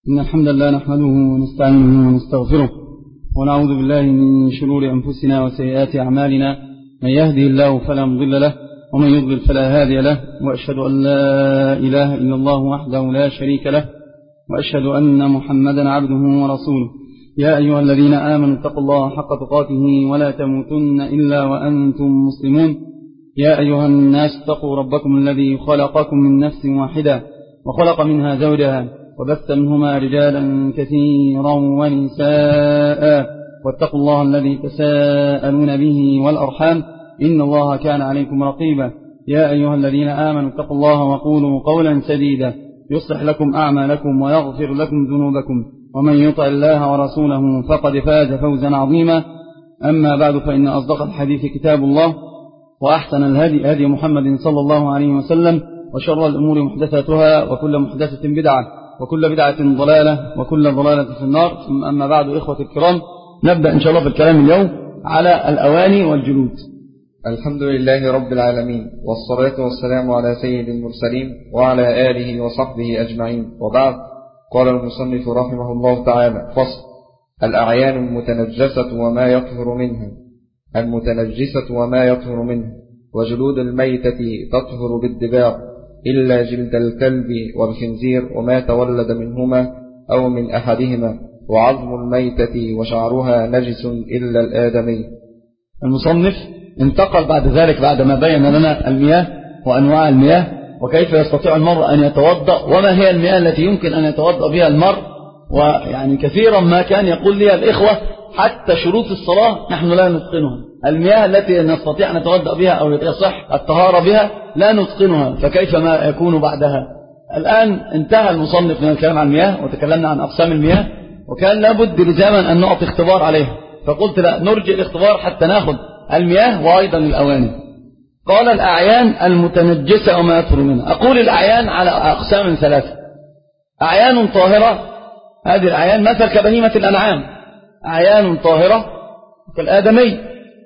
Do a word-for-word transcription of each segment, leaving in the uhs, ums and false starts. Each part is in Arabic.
إن الحمد لله نحمده ونستعينه ونستغفره ونعوذ بالله من شرور أنفسنا وسيئات أعمالنا. من يهده الله فلا مضل له ومن يضلل فلا هادي له، وأشهد أن لا إله إلا الله وحده لا شريك له، وأشهد أن محمدا عبده ورسوله. يا أيها الذين آمنوا اتقوا الله حق تقاته ولا تموتن إلا وأنتم مسلمون. يا أيها الناس اتقوا ربكم الذي خلقكم من نفس واحدة وخلق منها زوجها وبث منهما رجالا كثيرا ونساء، واتقوا الله الذي تساءلون به والأرحام إن الله كان عليكم رقيبا. يا أيها الذين آمنوا اتقوا الله وقولوا قولا سديدا يصلح لكم أعمالكم ويغفر لكم ذنوبكم، ومن يطع الله ورسوله فقد فاز فوزا عظيما. أما بعد، فإن أصدق الحديث كتاب الله، وأحسن الهدي هدي محمد صلى الله عليه وسلم، وشر الأمور محدثاتها، وكل محدثة بدعة، وكل بدعة ضلالة، وكل ضلالة في النار. ثم أما بعد، إخوة الكرام، نبدأ إن شاء الله في الكلام اليوم على الأواني والجلود. الحمد لله رب العالمين، والصلاة والسلام على سيد المرسلين وعلى آله وصحبه أجمعين، وبعد. قال المصنف رحمه الله تعالى: فصل: الأعيان المتنجسة وما يطهر منها. المتنجسة وما يطهر منها: وجلود الميتة تطهر بالدباغ إلا جلد الكلب والخنزير وما تولد منهما أو من أحدهما، وعظم الميتة وشعرها نجس إلا الآدمي. المصنف انتقل بعد ذلك، بعد ما بين لنا المياه وأنواع المياه وكيف يستطيع المرء أن يتوضأ، وما هي المياه التي يمكن أن يتوضأ بها المرء. ويعني كثيرا ما كان يقول لي الإخوة حتى شروط الصلاة نحن لا نتقنها، المياه التي نستطيع أن نتوضأ بها أو يصح الطهارة بها لا نتقنها، فكيف ما يكون بعدها؟ الآن انتهى المصنف من الكلام عن المياه وتكلمنا عن أقسام المياه، وكان لابد لزاما أن نعطي اختبار عليها، فقلت لا، نرجع الاختبار حتى ناخذ المياه وأيضا الأواني. قال: الأعيان المتنجسة وما يطهر منها. أقول الأعيان على أقسام ثلاثة: أعيان طاهرة، هذه الأعيان مثل كبهيمة الأنعام، أعيان طاهرة كالآدمي،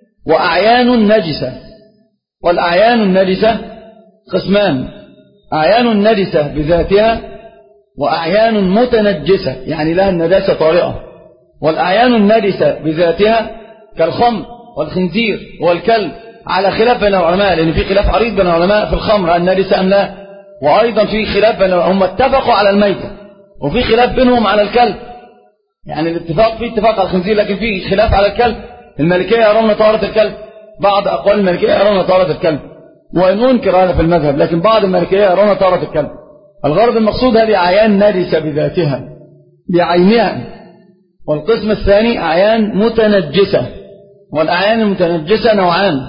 وأعيان نجسة. والأعيان النجسة قسمان: أعيان نجسة بذاتها، وأعيان متنجسة يعني لها النجاسة طارئة. والأعيان النجسة بذاتها كالخمر والخنزير والكلب، على خلاف بين العلماء، لأن في خلاف عريض بين العلماء في الخمر النجسة أم لا، وأيضا في خلاف بين هم اتفقوا على الميتة، وفي خلاف بينهم على الكلب. يعني الاتفاق في اتفاق على الخنزير، لكن في خلاف على الكلب. المالكية يرون طهارة الكلب، بعض أقوال المالكية يرون طهارة الكلب، وإن أنكر هذا في المذهب، لكن بعض المالكية يرون طهارة الكلب. الغرض المقصود هذه أعيان نجسة بذاتها بعينها. والقسم الثاني أعيان متنجسة، والأعيان المتنجسة نوعان: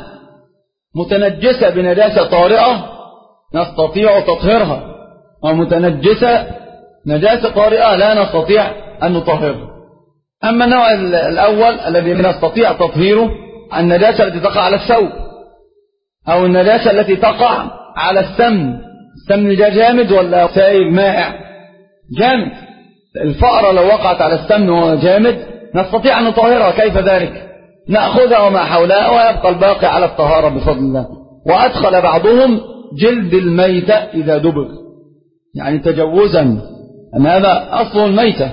متنجسة بنجاسة طارئة نستطيع تطهيرها، ومتنجسة نجاسة طارئة لا نستطيع أن نطهرها. أما النوع الأول الذي نستطيع تطهيره النجاسة التي تقع على الثوب، أو النجاسة التي تقع على السمن. السمن ده جامد ولا سائل مائع؟ جامد. الفأرة لو وقعت على السمن وهو جامد نستطيع أن نطهرها. كيف ذلك؟ نأخذها وما حولها ويبقى الباقي على الطهارة بفضل الله. وأدخل بعضهم جلد الميتة إذا دبغ، يعني تجوزا أن هذا أصل الميتة،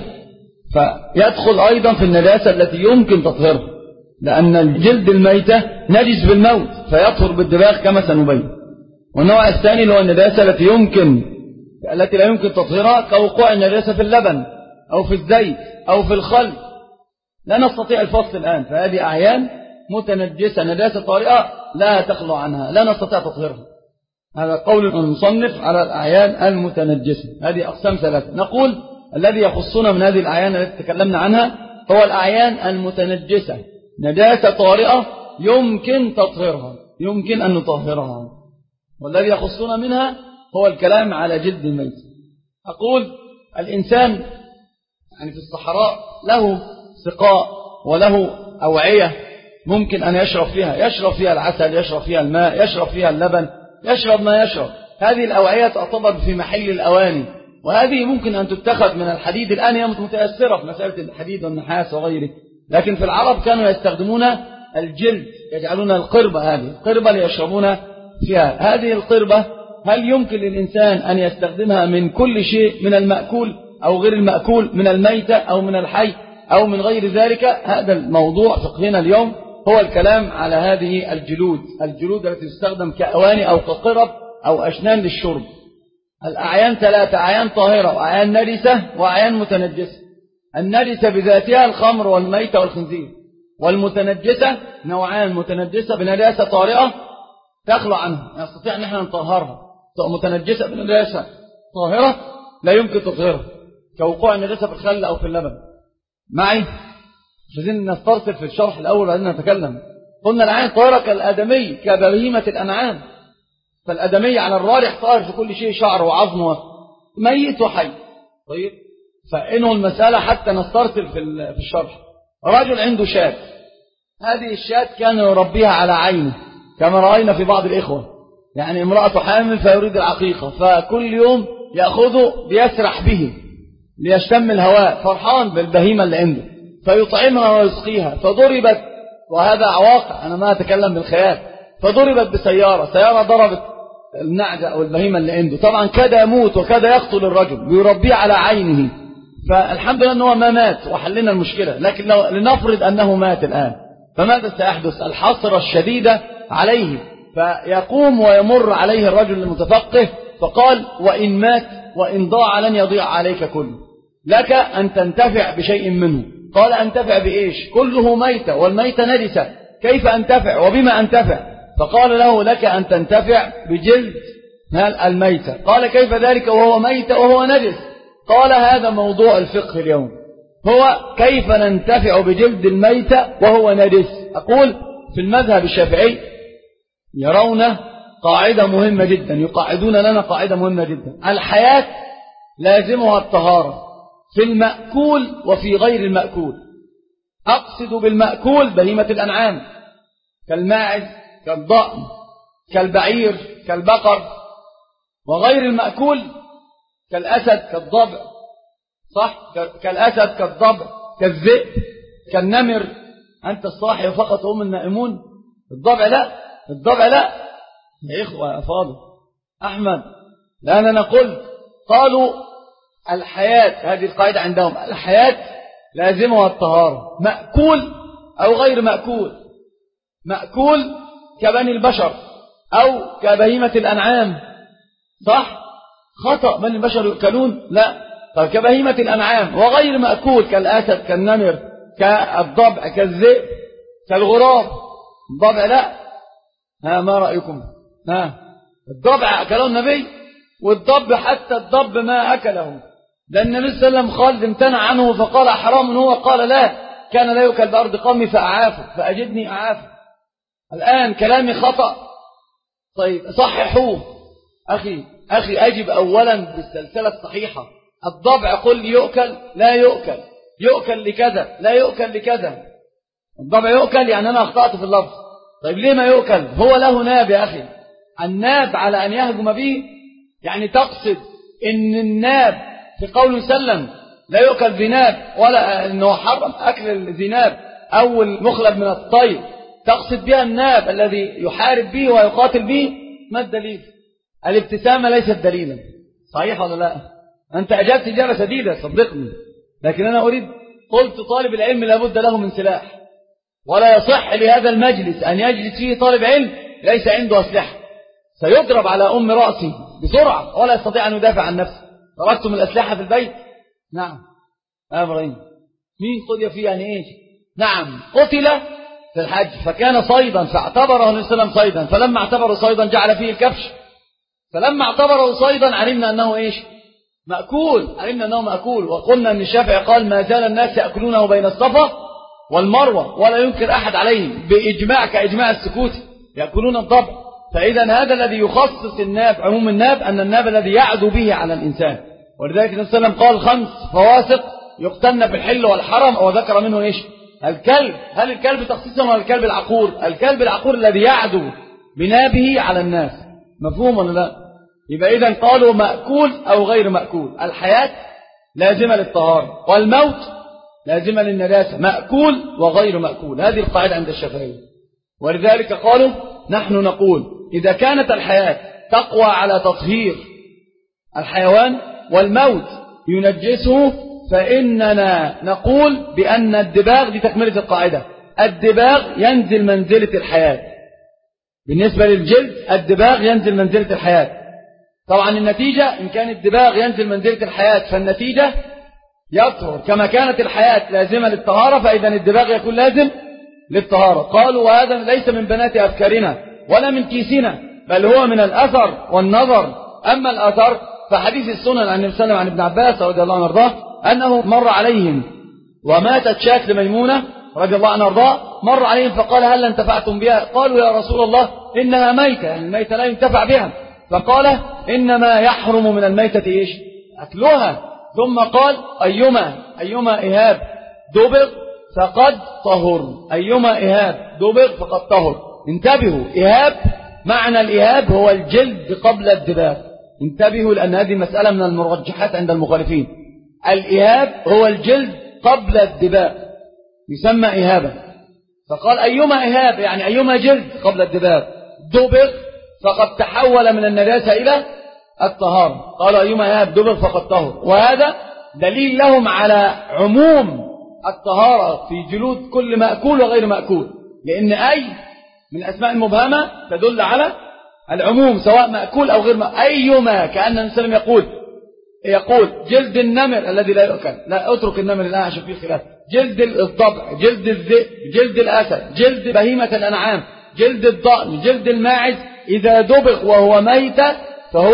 فيدخل أيضا في النجاسة التي يمكن تطهيرها، لأن الجلد الميتة نجس بالموت فيطهر بالدباغ كما سنبين. والنوع الثاني اللي هو النجاسة التي يمكن التي لا يمكن تطهيرها، كوقوع النجاسة في اللبن أو في الزيت أو في الخل، لا نستطيع الفصل الآن. فهذه أعيان متنجسة نجاسة طارئة لا تخلو عنها، لا نستطيع تطهيرها. هذا قول المصنف على الأعيان المتنجسة. هذه أقسام ثلاثة. نقول الذي يخصنا من هذه الأعيان التي تكلمنا عنها هو الأعيان المتنجسة نجاسة طارئة يمكن تطهيرها، يمكن أن نطهرها. والذي يخصنا منها هو الكلام على جلد الميت. أقول الإنسان يعني في الصحراء له سقاء وله أوعية ممكن أن يشرب فيها، يشرب فيها العسل، يشرب فيها الماء، يشرب فيها اللبن، يشرب ما يشرب. هذه الأوعية تعتبر في محل الأواني، وهذه ممكن أن تتخذ من الحديد. الآن هي متأثرة في مسألة الحديد والنحاس وغيره، لكن في العرب كانوا يستخدمون الجلد، يجعلون القربة، هذه القربة ليشربون فيها. هذه القربة هل يمكن للإنسان أن يستخدمها من كل شيء من المأكول أو غير المأكول من الميتة أو من الحي أو من غير ذلك. هذا الموضوع فقهنا اليوم هو الكلام على هذه الجلود الجلود التي تستخدم كأواني أو كقرب أو أشنان للشرب. الأعيان ثلاثة: أعيان طاهرة وأعيان نجسة وأعيان متنجسة. النجسة بذاتها الخمر والميتة والخنزير، والمتنجسة نوعان: متنجسة بنجاسة طارئة تخلو عنها نستطيع أن احنا نطهرها، متنجسة بنجاسة طاهرة لا يمكن تطهيرها كوقوع النجاسة في الخل أو في اللبن. معي؟ مش عايزين نسترسل في الشرح الأول عايزين نتكلم. قلنا الأعيان طاهرة كالآدمي كبهيمة الأنعام، فالآدمي على الراجح طاهر في كل شيء، شعر وعظم ميت وحي. طيب، فإنه المسألة حتى نسترسل في الشرح. رجل عنده شاة، هذه الشاة كان يربيها على عينه كما رأينا في بعض الإخوة، يعني امرأة حامل فيريد العقيقة فكل يوم يأخذه ليسرح به ليشتم الهواء، فرحان بالبهيمة اللي عنده، فيطعمها ويسقيها. فضربت، وهذا واقع أنا ما أتكلم بالخيال، فضربت بسيارة، سيارة ضربت النعجة أو البهيمة اللي عنده، طبعا كاد يموت وكاد يقتل الرجل بيربيه على عينه. فالحمد لله أنه ما مات وحلنا المشكلة، لكن لو لنفرض أنه مات الآن فماذا سيحدث؟ الحصر الشديدة عليه، فيقوم ويمر عليه الرجل المتفقه فقال: وإن مات وإن ضاع لن يضيع عليك كله، لك أن تنتفع بشيء منه. قال: أنتفع بإيش؟ كله ميتة والميتة نجسة، كيف أنتفع وبما أنتفع؟ فقال له: لك أن تنتفع بجلد الميتة. قال: كيف ذلك وهو ميتة وهو نجس؟ قال: هذا موضوع الفقه اليوم، هو كيف ننتفع بجلد الميتة وهو نجس. أقول في المذهب الشافعي يرون قاعدة مهمة جدا، يقاعدون لنا قاعدة مهمة جدا: الحياة لازمها الطهارة في المأكول وفي غير المأكول. أقصد بالمأكول بهيمة الأنعام كالماعز كالضأن كالبعير كالبقر، وغير المأكول كالأسد كالضبع، صح؟ كالأسد كالضبع كالذئب كالنمر. أنت الصاحي فقط هم النائمون. الضبع لا، الضبع لا يا إخوة يا فاضل أحمد، لأن أنا قلت قالوا الحياة، هذه القاعدة عندهم، الحياة لازمها الطهارة، مأكول أو غير مأكول. مأكول كبني البشر أو كبهيمة الأنعام، صح؟ خطأ، بني البشر يؤكلون؟ لا. طيب كبهيمة الأنعام وغير مأكول كالأسد كالنمر كالضبع كالذئب كالغراب. الضبع لا. ها ما رأيكم؟ ها الضبع أكله النبي، والضب حتى الضب ما أكله، لأن النبي صلى الله عليه وسلم قال امتنع عنه فقال حرام هو، قال لا، كان لا يؤكل بأرض قومي فأعافه فأجدني أعافه. الآن كلامي خطأ، طيب صححوه. أخي أخي أجب أولا بالسلسلة الصحيحة. الضبع قل يؤكل لا يؤكل، يؤكل لكذا لا يؤكل لكذا. الضبع يؤكل يعني أنا أخطأت في اللفظ. طيب ليه ما يؤكل؟ هو له ناب يا أخي، الناب على أن يهجم به، يعني تقصد إن الناب في قول سلم لا يؤكل ذناب، ولا أنه حرم أكل الذناب أو المخلب من الطير، تقصد بها الناب الذي يحارب به ويقاتل به. ما الدليل؟ الابتسامة ليست دليلا، صحيح ولا لا؟ أنت أجابت إجابة سديدة صدقني، لكن أنا أريد، قلت طالب العلم لابد له من سلاح، ولا يصح لهذا المجلس أن يجلس فيه طالب علم ليس عنده أسلحة، سيضرب على أم رأسه بسرعة ولا يستطيع أن يدافع عن نفسه. تركتم الأسلحة في البيت؟ نعم. أمرين مين قضي فيه يعني إيش؟ نعم قتل في الحج فكان صيدا فاعتبره النبي صلى الله عليه وسلم صيدا، فلما اعتبره صيدا جعل فيه الكبش، فلما اعتبره صيدا علمنا أنه إيش؟ مأكول، علمنا أنه مأكول. وقلنا أن الشافعي قال ما زال الناس يأكلونه بين الصفا والمروة ولا ينكر أحد عليهم بإجماع كإجماع السكوت، يأكلون الضبع. فإذا هذا الذي يخصص الناب، عموم الناب أن الناب الذي يعدو به على الإنسان. ولذلك النبي صلى الله عليه وسلم قال خمس فواسق يقتلن في الحل والحرم، وذكر منه إيش؟ الكلب. هل الكلب تخصيصا ولا الكلب العقور؟ الكلب العقور الذي يعدو بنابه على الناس. مفهوم ولا لا؟ يبقى إذن قالوا مأكول أو غير مأكول. الحياة لازمة للطهارة والموت لازمة للنجاسة، مأكول وغير مأكول. هذه القاعدة عند الشافعية. ولذلك قالوا نحن نقول إذا كانت الحياة تقوى على تطهير الحيوان والموت ينجسه فإننا نقول بأن الدباغ، دي تكملة القاعدة، الدباغ ينزل منزلة الحياة. بالنسبة للجلد الدباغ ينزل منزلة الحياة. طبعا النتيجة إن كان الدباغ ينزل منزلة الحياة فالنتيجة يطهر كما كانت الحياة لازمة للطهارة، فإذا الدباغ يكون لازم للطهارة. قالوا وهذا ليس من بنات أفكارنا ولا من كيسنا، بل هو من الأثر والنظر. أما الأثر فحديث السنن عن النبي صلى الله عليه وسلم عن ابن عباس رضي الله عنه وارضاه أنه مر عليهم وماتت شاة لميمونة رضي الله عنها وارضاه، مر عليهم فقال هل انتفعتم بها؟ قالوا يا رسول الله إنها ميتة، يعني الميتة لا ينتفع بها. فقال إنما يحرم من الميتة إيش؟ أكلها. ثم قال أيما أيما إهاب دبغ فقد طهر، أيما إهاب دبغ فقد طهر. انتبهوا، إهاب معنى الإهاب هو الجلد قبل الدباغ. انتبهوا لأن هذه مسألة من المرجحات عند المخالفين. الإهاب هو الجلد قبل الدباغ يسمى إهابا. فقال أيما إهاب يعني أيما جلد قبل الدباغ دبغ فقد تحول من النجاسة إلى الطهارة. قال أيما إهاب دبغ فقد طهر، وهذا دليل لهم على عموم الطهارة في جلود كل مأكول وغير مأكول، لأن أي من الأسماء المبهمة تدل على العموم سواء مأكول أو غير مأكول. أيما كأن النبي صلى الله عليه وسلم يقول يقول جلد النمر الذي لا يؤكل، لا أترك النمر الآن عشان فيه خلاف، جلد الضبع، جلد الذئب، جلد الأسد، جلد بهيمة الأنعام، جلد الضأن، جلد الماعز، إذا دبغ وهو ميت فهو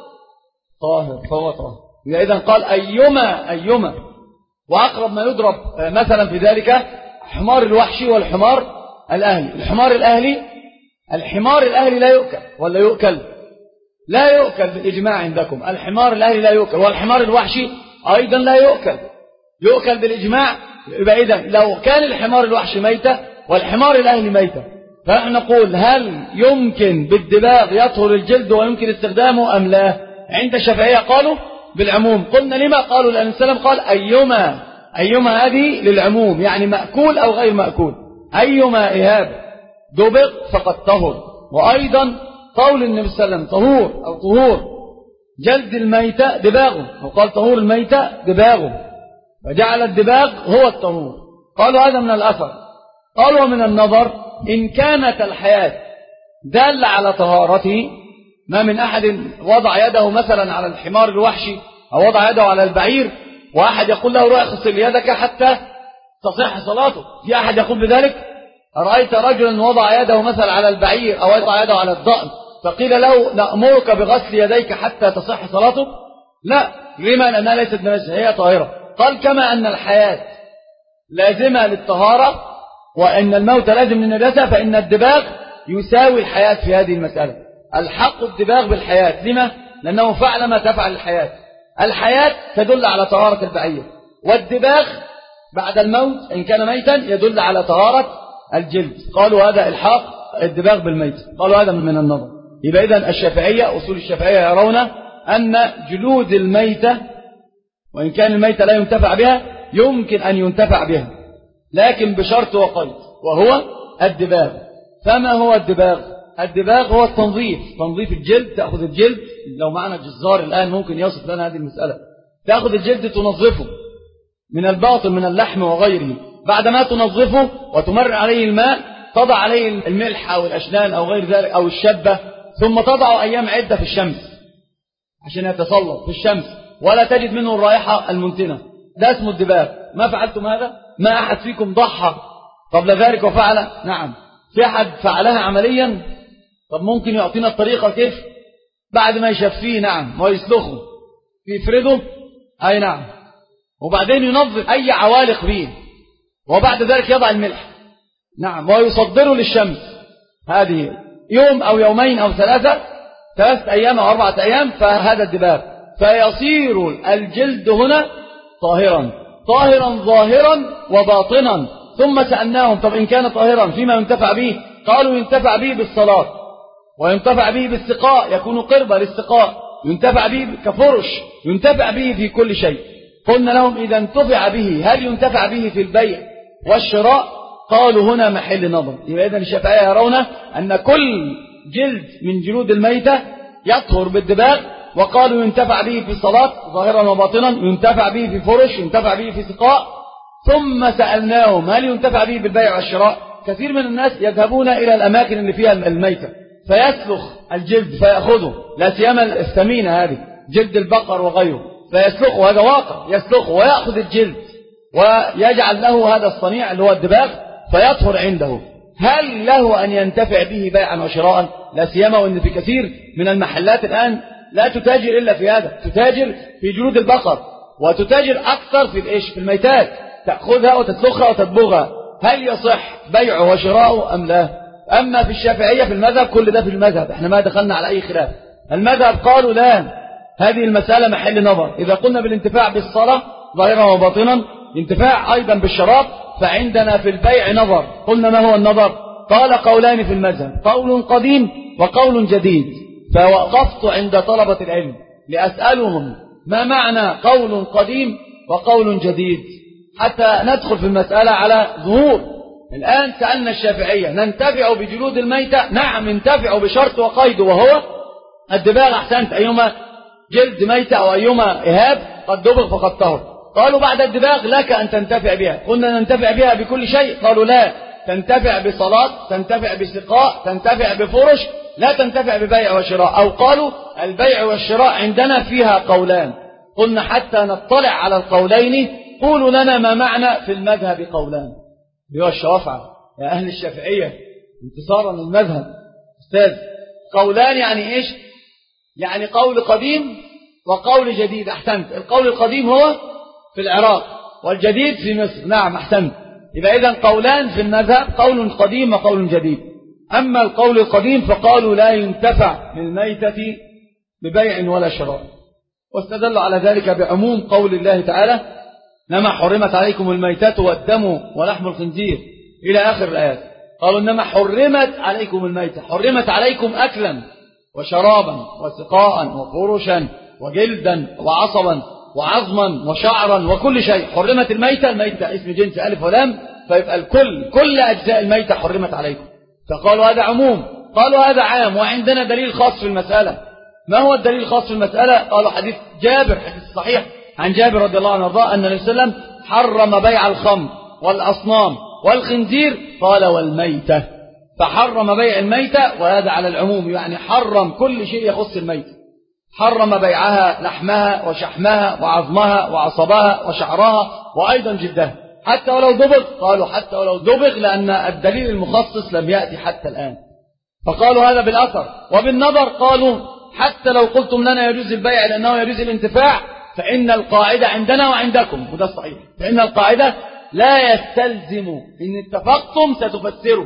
طاهر فهو طاهر. إذا قال أيما أيما. وأقرب ما يضرب مثلا في ذلك حمار الوحشي والحمار الأهلي. الحمار الأهلي الحمار الأهلي لا يؤكل ولا يؤكل؟ لا يؤكل بالإجماع عندكم. الحمار الأهلي لا يؤكل، والحمار الوحشي أيضا لا يؤكل، يؤكل بالإجماع. يبقى إذن لو كان الحمار الوحشي ميتة والحمار الأهلي ميتة فنحن نقول هل يمكن بالدباغ يطهر الجلد ويمكن استخدامه أم لا؟ عند الشافعية قالوا بالعموم. قلنا لما؟ قالوا لأن السلام قال أيما أيما هذه للعموم، يعني مأكول أو غير مأكول. أيما إهاب دبغ فقد طهر. وأيضا قول النبي صلى الله عليه وسلم طهور أو طهور جلد الميتة دباغه، وقال طهور الميتة دباغه، فجعل الدباغ هو الطهور. قالوا هذا من الأثر. قالوا من النظر إن كانت الحياة دالة على طهارته، ما من أحد وضع يده مثلا على الحمار الوحشي أو وضع يده على البعير وأحد يقول له روح اغسل يدك حتى تصح صلاته. في أحد يقول بذلك؟ أرأيت رجلا وضع يده مثلا على البعير أو وضع يده على الضأن فقيل له نأمرك بغسل يديك حتى تصح صلاته؟ لا. لما؟ لأنها ليست نجسة، هي طاهرة. قال كما أن الحياة لازمة للطهارة وأن الموت لازم للنجاسة، فإن الدباغ يساوي الحياة في هذه المسألة. الحق الدباغ بالحياة. لما؟ لأنه فعل ما تفعل الحياة. الحياة تدل على طهارة البعير، والدباغ بعد الموت إن كان ميتا يدل على طهارة الجلد. قالوا هذا الحاق الدباغ بالميت، قالوا هذا من النظر. يبقى إذن الشافعية أصول الشافعية يرون أن جلود الميتة وإن كان الميتة لا ينتفع بها يمكن أن ينتفع بها، لكن بشرط وقيد، وهو الدباغ. فما هو الدباغ؟ الدباغ هو التنظيف، تنظيف الجلد. تأخذ الجلد، لو معنا جزار الآن ممكن يوصف لنا هذه المسألة، تأخذ الجلد تنظفه من الباطن من اللحم وغيره، بعدما تنظفه وتمر عليه الماء تضع عليه الملح أو الأشنان أو غير ذلك أو الشبة، ثم تضع أيام عدة في الشمس عشان يتسلط في الشمس ولا تجد منه الرائحة المنتنة. ده اسمه الدباغ. ما فعلتم هذا؟ ما أحد فيكم ضحى قبل ذلك وفعل؟ نعم. في أحد فعلها عمليا؟ طب ممكن يعطينا الطريقة كيف؟ بعد ما يشفيه نعم ويسلخه يفرده، أي نعم، وبعدين ينظف أي عوالق فيه، وبعد ذلك يضع الملح نعم ويصدره للشمس. هذه يوم أو يومين أو ثلاثة ثلاثة أيام أو أربعة أيام، فهذا الدباغ. فيصير الجلد هنا طاهرا طاهرا ظاهرا وباطنا. ثم سألناهم طب إن كان طاهرا فيما ينتفع به؟ قالوا ينتفع به بالصلاة، وينتفع به بالسقاء، يكون قربة للسقاء، ينتفع به كفرش، ينتفع به في كل شيء. قلنا لهم إذا انتفع به هل ينتفع به في البيع والشراء؟ قالوا هنا محل نظر. يبقى إذن الشافعية يرون أن كل جلد من جلود الميتة يطهر بالدباغ وقالوا ينتفع به في صلاة ظاهرا وباطنا، ينتفع به في فرش، ينتفع به في سقاء. ثم سألناهم هل ينتفع به بالبيع والشراء؟ كثير من الناس يذهبون إلى الأماكن اللي فيها الميتة فيسلخ الجلد فيأخذه، لا سيما الثمينة هذه جلد البقر وغيره، فيسلخه، هذا واقع، يسلخه ويأخذ الجلد ويجعل له هذا الصنيع اللي هو الدباغ فيطهر عنده. هل له أن ينتفع به بيعا وشراء؟ لا سيما وأن في كثير من المحلات الآن لا تتاجر إلا في هذا، تتاجر في جلود البقر وتتاجر أكثر في الإيش في الميتات، تأخذها وتسلخها وتدبغها. هل يصح بيعه وشراءه أم لا؟ أما في الشافعية في المذهب كل ده في المذهب، احنا ما دخلنا على أي خلاف. المذهب قالوا لا، هذه المسألة محل نظر. إذا قلنا بالانتفاع بالصلاة ظاهرا وباطنا، انتفاع أيضا بالشراب، فعندنا في البيع نظر. قلنا ما هو النظر؟ قال قولان في المذهب، قول قديم وقول جديد. فوقفت عند طلبة العلم لأسألهم ما معنى قول قديم وقول جديد حتى ندخل في المسألة على ظهور. الآن سألنا الشافعية ننتفع بجلود الميتة؟ نعم ننتفع بشرط وقيد، وهو الدباغ. أحسنت، أيما جلد ميتة أو أيما إهاب قد دبغ فقد طهر. قالوا بعد الدباغ لك أن تنتفع بها. قلنا ننتفع بها بكل شيء. قالوا لا، تنتفع بصلاة، تنتفع بسقاء، تنتفع بفرش، لا تنتفع ببيع وشراء. أو قالوا البيع والشراء عندنا فيها قولان. قلنا حتى نطلع على القولين قولوا لنا ما معنى في المذهب قولان. بيوى الشوافعة يا أهل الشافعية انتصارا للمذهب أستاذ، قولان يعني إيش؟ يعني قول قديم وقول جديد. أحسنت، القول القديم هو في العراق والجديد في مصر. نعم أحسنت، يبقى إذن قولان في المذهب، قول قديم وقول جديد. أما القول القديم فقالوا لا ينتفع بالميتة ببيع ولا شراء، واستدلوا على ذلك بعموم قول الله تعالى إنما حرمت عليكم الميتة والدم ولحم الخنزير إلى آخر الآيات. قالوا إنما حرمت عليكم الميتة، حرمت عليكم أكلا وشرابا وسقاء وفرشا وجلدا وعصبا وعظما وشعرا وكل شيء. حرمت الميتة، الميتة اسم جنس ألف ولام، فيبقى الكل كل أجزاء الميتة حرمت عليكم. فقالوا هذا عموم. قالوا هذا عام، وعندنا دليل خاص في المسألة. ما هو الدليل الخاص في المسألة؟ قالوا حديث جابر، حديث صحيح عن جابر رضي الله عنه وارضاه أن النبي صلى الله عليه وسلم حرم بيع الخمر والأصنام والخنزير، قال والميتة، فحرم بيع الميتة، وهذا على العموم، يعني حرم كل شيء يخص الميتة. حرم بيعها، لحمها وشحمها وعظمها وعصبها وشعرها وأيضا جلدها حتى ولو دبغ. قالوا حتى ولو دبغ لأن الدليل المخصص لم يأتي حتى الآن. فقالوا هذا بالأثر. وبالنظر قالوا حتى لو قلتم لنا يجوز البيع لأنه يجوز الانتفاع، فإن القاعدة عندنا وعندكم، وده الصحيح، فإن القاعدة لا يستلزم إن اتفقتم ستفسروا،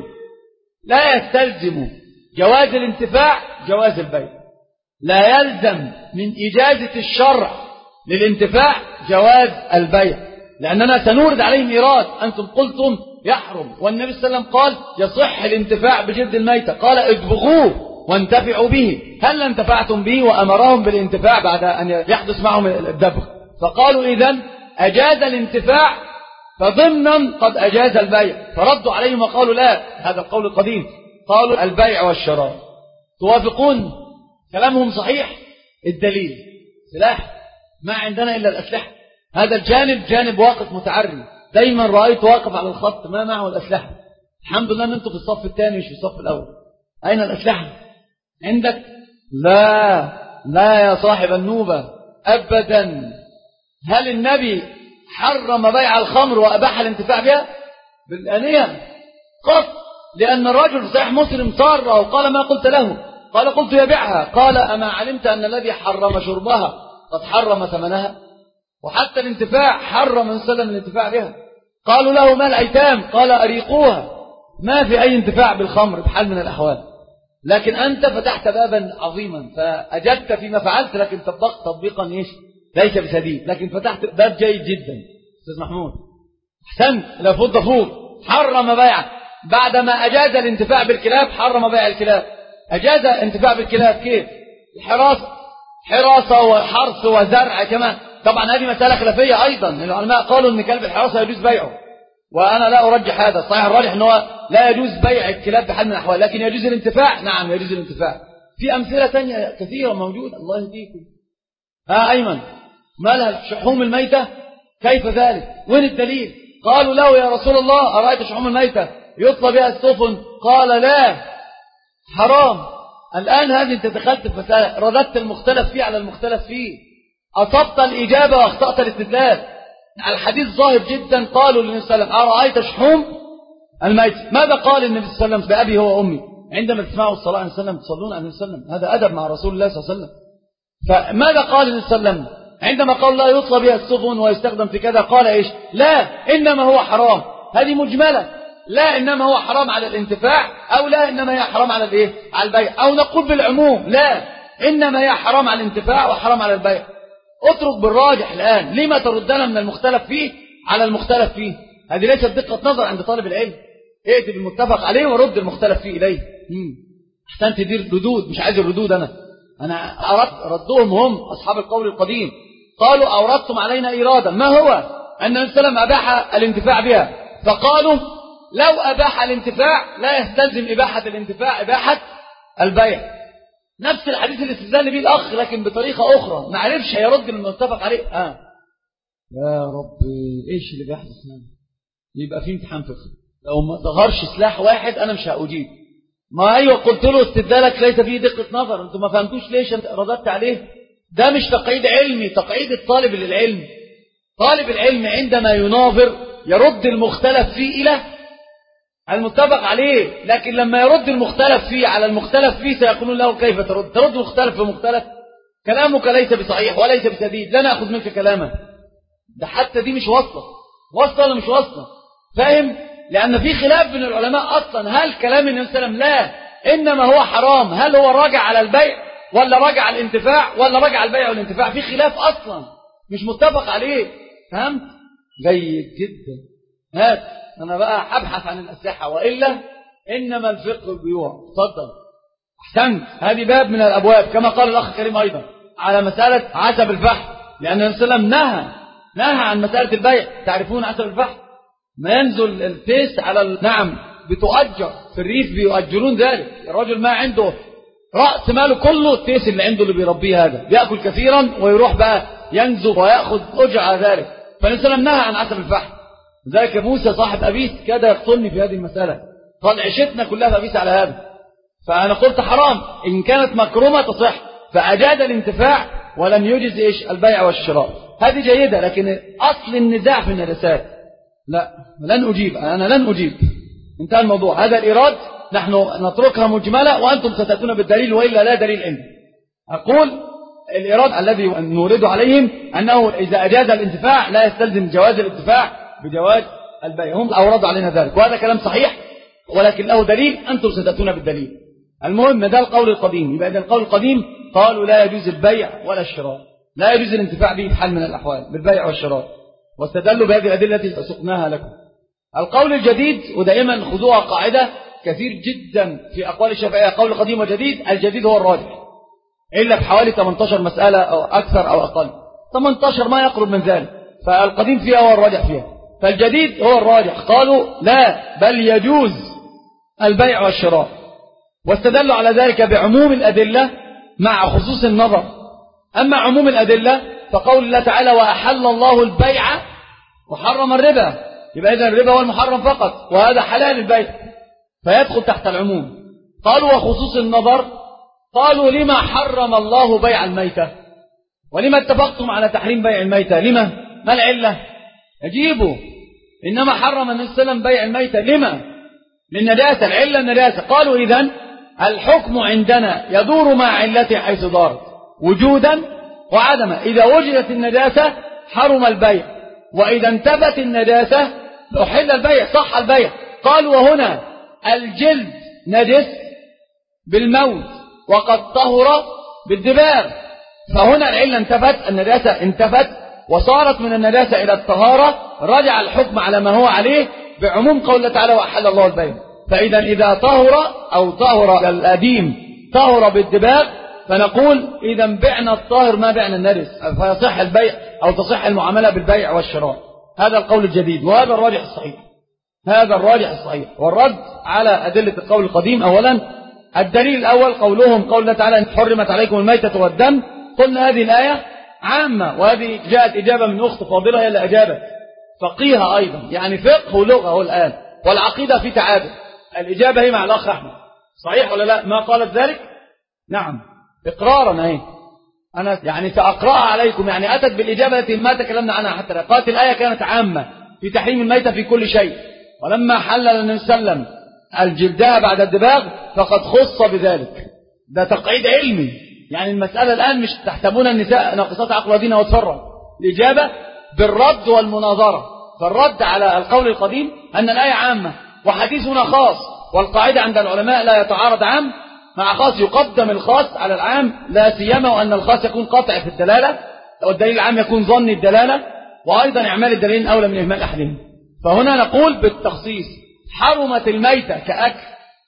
لا يستلزم جواز الانتفاع جواز البيع. لا يلزم من إجازة الشرع للانتفاع جواز البيع، لأننا سنورد عليهم إيراد. أنتم قلتم يحرم، والنبي صلى الله عليه وسلم قال يصح الانتفاع بجلد الميتة، قال ادبغوه وانتفعوا به. هل انتفعتم به؟ وأمرهم بالانتفاع بعد أن يحدث معهم الدبغ. فقالوا إذن أجاز الانتفاع فضمنا قد أجاز البيع. فردوا عليهم وقالوا لا، هذا القول القديم. قالوا البيع والشراء. توافقون؟ كلامهم صحيح. الدليل سلاح، ما عندنا إلا الأسلحة. هذا الجانب جانب واقف متعري، دايما رأيت واقف على الخط ما معه الأسلحة. الحمد لله أن أنتم في الصف الثاني مش في الصف الأول. أين الأسلحة عندك؟ لا لا يا صاحب النوبة أبدا. هل النبي حرم بيع الخمر وأباح الانتفاع بها؟ بالآنية قط، لأن الرجل في صحيح مسلم صار وقال ما قلت له، قال قلت يبيعها، قال أما علمت أن الذي حرم شربها قد حرم ثمنها؟ وحتى الانتفاع حرم من سلم الانتفاع بها. قالوا له ما الأيتام؟ قال أريقوها. ما في أي انتفاع بالخمر بحال من الأحوال. لكن أنت فتحت بابا عظيما فأجدت فيما فعلت، لكن طبقت تطبيقا إيش ليس بسديد، لكن فتحت باب جيد جدا أستاذ محمود. أحسنت، لفض فوق. حرم بيع بعدما أجاز الانتفاع بالكلاب، حرم بيع الكلاب. أجاز انتفاع بالكلاب كيف؟ الحراسة، حراسة وحرث وزرع كمان. طبعا هذه مسألة خلافية أيضا، العلماء قالوا أن كلب الحراسة يجوز بيعه، وأنا لا أرجح هذا. الصحيح الراجح أنه لا يجوز بيع الكلاب بحال من الأحوال، لكن يجوز الانتفاع. نعم يجوز الانتفاع. في أمثلة ثانية كثيرة موجودة، الله يهديكم. ها أيمن مالها شحوم الميتة كيف ذلك؟ وين الدليل؟ قالوا له يا رسول الله أرأيت شحوم الميتة يطلى بها السفن؟ قال لا حرام. الآن هذه انت دخلت في مسألة رددت المختلف فيه على المختلف فيه، أصبت الإجابة وأخطأت الاستدلال. الحديث ظاهر جدا. قالوا للنبي صلى الله عليه وسلم أرأيت شحوم الميتة؟ ماذا قال النبي صلى الله عليه وسلم بأبي هو وأمي؟ عندما تسمعوا الصلاة عليه وسلم تصلون عليه وسلم، هذا أدب مع رسول الله صلى الله عليه وسلم. فماذا قال النبي صلى الله عليه وسلم عندما قال لا يطلى بها السفن ويستخدم في كذا؟ قال إيش؟ لا إنما هو حرام. هذه مجملة. لا إنما هو حرام على الانتفاع، أو لا إنما هي حرام على الإيه؟ على البيع، أو نقول بالعموم لا إنما هي حرام على الانتفاع وحرام على البيع. اترك بالراجح الآن. لما تردنا من المختلف فيه على المختلف فيه؟ هذه ليست دقة نظر عند طالب العلم. ائت بالمتفق عليه ورد المختلف فيه إليه. احسنت تدير ردود، مش عايز الردود. أنا أنا أردت ردهم هم أصحاب القول القديم. قالوا أوردتم علينا إيرادا. ما هو؟ أن النبي صلى الله عليه وسلم أباح الانتفاع بها، فقالوا لو أباح الانتفاع لا يستلزم إباحة الانتفاع إباحة البيع. نفس الحديث اللي استدل به الأخ لكن بطريقة أخرى، ما عرفش هيرد المتفق عليه. آه. يا ربي إيش اللي بيحدث هنا؟ يبقى في امتحان فقهي. لو ما ظهرش سلاح واحد أنا مش هأجيب. ما أيوة قلت له استدلالك ليس فيه دقة نظر. أنتم ما فهمتوش ليش أنت رددت عليه؟ ده مش تقعيد علمي، تقعيد الطالب للعلم. طالب العلم عندما يناظر يرد المختلف فيه إلى المتفق عليه، لكن لما يرد المختلف فيه على المختلف فيه سيقولون له كيف ترد؟ ترد مختلف بمختلف؟ كلامك ليس بصحيح وليس بسديد، لا نأخذ منك كلاما. ده حتى دي مش واصلة. واصلة ولا مش واصلة؟ فاهم؟ لأن في خلاف بين العلماء أصلا. هل كلام النبي صلى الله عليه وسلم لا إنما هو حرام هل هو راجع على البيع ولا راجع على الانتفاع ولا راجع على البيع والانتفاع؟ في خلاف أصلا مش متفق عليه. فهمت؟ جيد جدا. هات أنا بقى أبحث عن الأسلحة وإلا إنما الفقه البيوع. تفضل. أحسنت. هذه باب من الأبواب كما قال الأخ الكريم أيضا على مسألة عسب الفحم، لأن النبي صلى الله عليه وسلم نهى نهى عن مسألة البيع. تعرفون عسب الفحم؟ ما ينزل التيس على ال... نعم بتؤجر في الريف، بيؤجرون ذلك. الرجل ما عنده رأس ماله كله التيس اللي عنده اللي بيربيه، هذا بيأكل كثيرا ويروح بقى ينزل ويأخذ أجر على ذلك. فالنبي صلى الله عليه وسلم نهى عن عسب الفحم. ذلك موسى صاحب أبيس كاد يقتلني في هذه المسألة، قال عشتنا كلها في أبيس على هذا. فأنا قلت حرام إن كانت مكرمة تصح، فأجاد الانتفاع ولم يجز إيش البيع والشراء. هذه جيدة، لكن أصل النزاع في النجاسات لا لن أجيب. أنا لن أجيب. انتهى الموضوع. هذا الإيراد نحن نتركها مجملة وأنتم ستأتون بالدليل وإلا لا دليل عندي. أقول الإيراد الذي نورد عليهم أنه إذا أجاز الانتفاع لا يستلزم جواز الانتفاع بجواز البيع. هم أوردوا علينا ذلك وهذا كلام صحيح ولكن له دليل، أنتم ستأتون بالدليل. المهم ده القول القديم. يبقى إذا القول القديم قالوا لا يجوز البيع ولا الشراء، لا يجوز الانتفاع به بحال من الأحوال بالبيع والشراء، واستدلوا بهذه الأدلة التي سقناها لكم. القول الجديد، ودائما خذوها قاعدة كثير جدا في أقوال الشافعية، قول قديم وجديد، الجديد هو الراجح إلا بحوالي ثمانية عشر مسألة أو أكثر أو أقل، ثمانية عشر ما يقرب من ذلك، فالقديم فيها هو الراجح فيها، فالجديد هو الراجح. قالوا لا بل يجوز البيع والشراء، واستدلوا على ذلك بعموم الأدلة مع خصوص النظر. أما عموم الأدلة فقول الله تعالى وأحل الله البيع وحرم الربا، يبقى إذن الربا هو المحرم فقط وهذا حلال البيع فيدخل تحت العموم. قالوا وخصوص النظر، قالوا لما حرم الله بيع الميتة ولما اتفقتم على تحريم بيع الميتة؟ لما؟ ما العلة؟ يجيبوا إنما حرم النبي صلى الله عليه وسلم بيع الميتة لما؟ للنجاسة، العلة النجاسة. قالوا إذن الحكم عندنا يدور مع علته حيث دارت وجودا وعدما. إذا وجدت النجاسة حرم البيع، وإذا انتفت النجاسة أحل البيع، صح البيع. قالوا وهنا الجلد نجس بالموت وقد طهر بالدباغ، فهنا العلة انتفت، النجاسة انتفت وصارت من النجاسة إلى الطهارة، رجع الحكم على ما هو عليه بعموم قول الله تعالى وأحل الله البيع. فإذا إذا طهر أو طهر القديم طهر بالدباغ فنقول إذا بعنا الطاهر ما بعنا النجس، فيصح البيع أو تصح المعاملة بالبيع والشراء. هذا القول الجديد وهذا الراجح الصحيح، هذا الراجح الصحيح. والرد على أدلة القول القديم، أولا الدليل الأول قولهم قول الله تعالى حرمت عليكم الميتة والدم. قلنا هذه الآية عامة. وهذه جاءت إجابة من أخت فاضلة هي اللي أجابت، فقيها أيضا، يعني فقه ولغة هو الآن، والعقيدة في تعادل. الإجابة هي مع الأخ أحمد، صحيح ولا لا؟ ما قالت ذلك؟ نعم إقرارا أهي، أنا يعني سأقرأها عليكم، يعني أتت بالإجابة التي ما تكلمنا عنها حتى الآن. قالت الآية كانت عامة في تحريم الميتة في كل شيء، ولما حلل النبي صلى الله عليه وسلم الجلداء بعد الدباغ فقد خص بذلك. ده تقعيد علمي، يعني المسألة الآن مش تحسبون النساء ناقصات عقل ودين وتفرع. الإجابة بالرد والمناظرة. فالرد على القول القديم أن الآية عامة وحديثنا خاص، والقاعدة عند العلماء لا يتعارض عام مع خاص، يقدم الخاص على العام، لا سيما وأن الخاص يكون قاطع في الدلالة والدليل العام يكون ظني الدلالة، وأيضا إعمال الدليل أولى من إهمال أحدهم. فهنا نقول بالتخصيص حرمت الميتة كأكل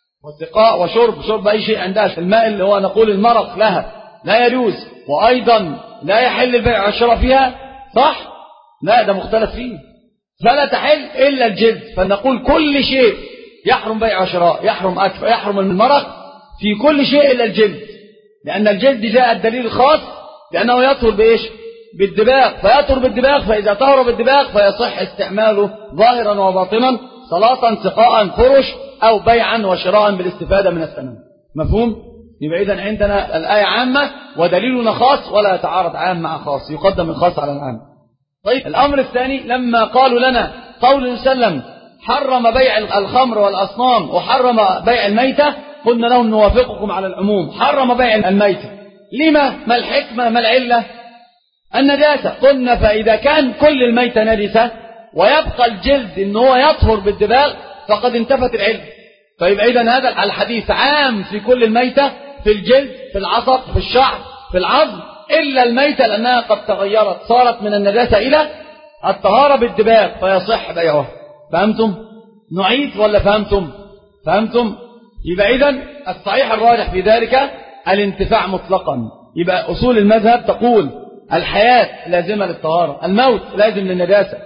وسقاء وشرب، شرب أي شيء عندها، الماء اللي هو نقول المرق لها لا يجوز، وأيضا لا يحل البيع والشراء فيها، صح؟ لا، ده مختلف فيه، فلا تحل إلا الجلد. فنقول كل شيء يحرم بيع وشراء، يحرم أكل، يحرم المرق في كل شيء إلا الجلد، لأن الجلد جاء الدليل الخاص لأنه يطهر بإيش؟ بالدباغ، فيطهر بالدباغ، فإذا طهر بالدباغ فيصح استعماله ظاهرا وباطنا، صلاة سقاء فرش أو بيعا وشراء بالاستفادة من الثمن. مفهوم؟ يبقى إذن عندنا الآية عامة ودليلنا خاص، ولا يتعارض عام مع خاص، يقدم الخاص على العام. طيب الأمر الثاني، لما قالوا لنا قول النبي صلى الله عليه وسلم حرم بيع الخمر والأصنام وحرم بيع الميتة، قلنا لهم نوافقكم على العموم، حرم بيع الميتة. لما؟ ما الحكمة؟ ما العلة؟ النجاسة. قلنا فإذا كان كل الميتة نجسة ويبقى الجلد إن هو يطهر بالدباغ فقد انتفت العلة. فيبقى إذن هذا الحديث عام في كل الميتة، في الجلد، في العصب، في الشعر، في العظم، إلا الميتة لأنها قد تغيرت، صارت من النجاسة إلى الطهارة بالدباغ فيصح بيعها. فهمتم؟ نعيد ولا فهمتم؟ فهمتم؟ يبقى إذن الصحيح الراجح في ذلك الانتفاع مطلقا. يبقى أصول المذهب تقول الحياة لازمة للطهارة، الموت لازم للنجاسة،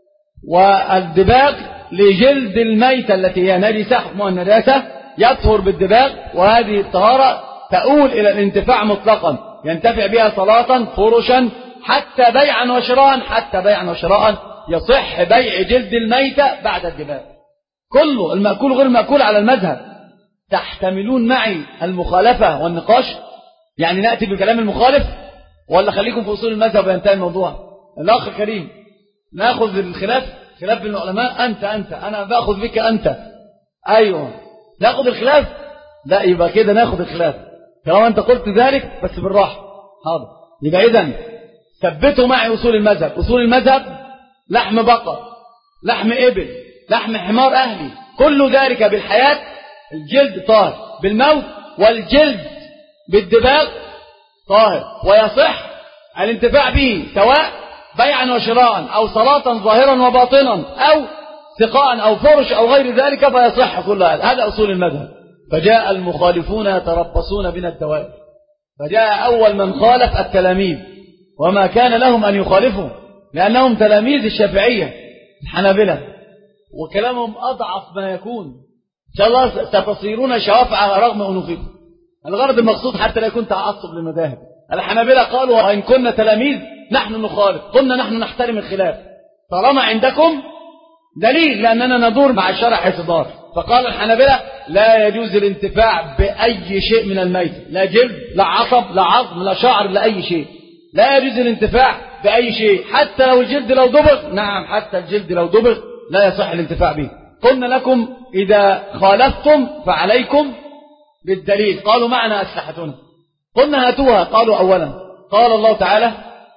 والدباغ لجلد الميتة التي هي نجسة حكمها النجاسة يطهر بالدباغ، وهذه الطهارة تؤول إلى الانتفاع مطلقا، ينتفع بها صلاة فرشا حتى بيعا وشراء، حتى بيعا وشراء يصح بيع جلد الميتة بعد الدباغ. كله المأكول غير المأكول على المذهب. تحتملون معي المخالفة والنقاش؟ يعني نأتي بكلام المخالف ولا خليكم في أصول المذهب وينتهي الموضوع؟ الأخ الكريم، نأخذ الخلاف، خلاف بين العلماء، أنت أنت أنا بأخذ بك أنت، أيوه نأخذ الخلاف، لا يبقى كده نأخذ الخلاف طالما أنت قلت ذلك، بس بالراحة. حاضر. يبقى إذن ثبتوا معي أصول المذهب. أصول المذهب لحم بقر، لحم إبل، لحم حمار أهلي، كل ذلك بالحياة الجلد طاهر، بالموت والجلد بالدباغ طاهر، ويصح الانتفاع به سواء بيعا وشراء أو صلاة ظاهرا وباطنا أو سقاء أو فرش أو غير ذلك، فيصح كل هذا. هذا أصول المذهب. فجاء المخالفون يتربصون بنا الدوائر، فجاء أول من خالف التلاميذ، وما كان لهم أن يخالفوا لأنهم تلاميذ الشافعية الحنابلة، وكلامهم أضعف ما يكون. إن شاء الله ستصيرون شوافع رغم أنوفكم. الغرض المقصود حتى لا يكون تعصب للمذاهب. الحنابلة قالوا وإن كنا تلاميذ نحن نخالف، قلنا نحن نحترم الخلاف طالما عندكم دليل، لأننا ندور مع الشرع حيث دار. فقال الحنابلة لا يجوز الانتفاع بأي شيء من الميت، لا جلد، لا عصب، لا عظم، لا شعر، لا أي شيء. لا يجوز الانتفاع بأي شيء، حتى لو الجلد لو دبغ، نعم حتى الجلد لو دبغ لا يصح الانتفاع به. قلنا لكم إذا خالفتم فعليكم بالدليل. قالوا معنا أسلحتنا، قلنا هاتوها. قالوا أولا قال الله تعالى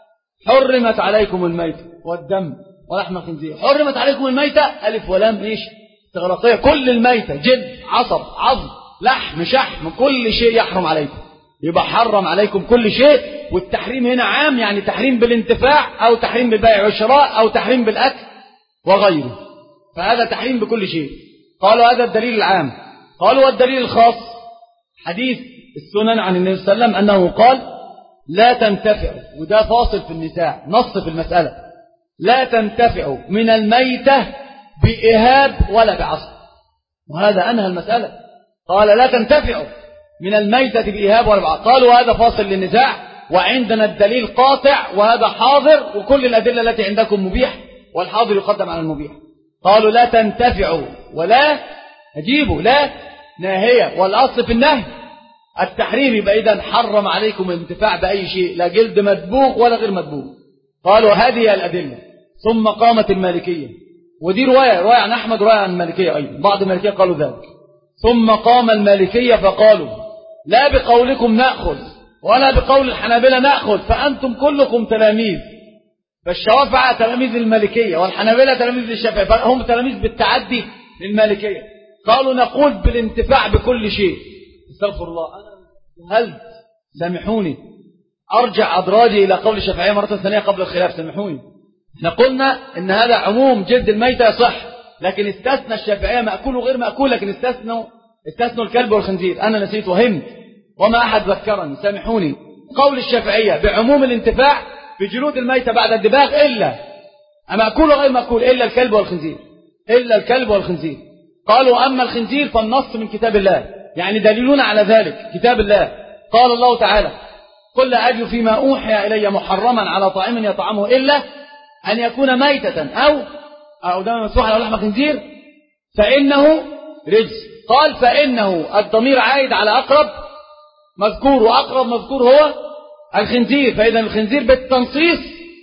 حرمت عليكم الميت والدم ولحم الخنزير. حرمت عليكم الميتة ألف ولام إيش؟ استغراقية. كل الميتة جلد، عصب، عظم، لحم، شحم، كل شيء يحرم عليكم. يبقى حرم عليكم كل شيء، والتحريم هنا عام، يعني تحريم بالانتفاع أو تحريم بالبيع والشراء أو تحريم بالأكل وغيره. فهذا تحريم بكل شيء. قالوا هذا الدليل العام. قالوا والدليل الخاص حديث السنن عن النبي صلى الله عليه وسلم أنه قال لا تنتفعوا، وده فاصل في النساء، نص في المسألة، لا تنتفعوا من الميتة بإهاب ولا بعصب. وهذا أنهى المسألة. قال لا تنتفعوا من الميتة بإهاب ولا بعصب. قالوا هذا فاصل للنزاع، وعندنا الدليل قاطع وهذا حاضر، وكل الأدلة التي عندكم مبيح والحاضر يقدم على المبيح. قالوا لا تنتفعوا ولا أجيبوا، لا ناهية، والأصل في النهي التحريم، يبقى إذن حرم عليكم الانتفاع بأي شيء، لا جلد مدبوغ ولا غير مدبوغ. قالوا هذه الأدلة. ثم قامت المالكية، ودي رواية رواية عن أحمد ورواية عن المالكية أيضا، بعض المالكية قالوا ذلك. ثم قام المالكية فقالوا لا بقولكم نأخذ ولا بقول الحنابلة نأخذ، فأنتم كلكم تلاميذ، فالشوافعة تلاميذ المالكية والحنابلة تلاميذ الشافعية، فهم تلاميذ بالتعدي للمالكية. قالوا نقول بالانتفاع بكل شيء. استغفر الله، أنا هل سامحوني أرجع أدراجي إلى قول الشافعية مرة ثانية قبل الخلاف، سامحوني. احنا قلنا إن هذا عموم جلد الميتة يصح، لكن استثنى الشافعية مأكول وغير مأكول، لكن استثنوا استثنوا الكلب والخنزير. أنا نسيت وهمت وما أحد ذكرني، سامحوني. قول الشافعية بعموم الانتفاع بجلود الميتة بعد الدباغ إلا مأكول وغير مأكول، إلا الكلب والخنزير، إلا الكلب والخنزير. قالوا أما الخنزير فالنص من كتاب الله، يعني دليلنا على ذلك كتاب الله. قال الله تعالى قل لا أجد فيما أوحي إلي محرما على طاعم يطعمه إلا أن يكون ميتة أو أو دم مسفوحا أو لحم خنزير فإنه رجس. قال فإنه الضمير عائد على أقرب مذكور، وأقرب مذكور هو الخنزير، فإذا الخنزير بالتنصيص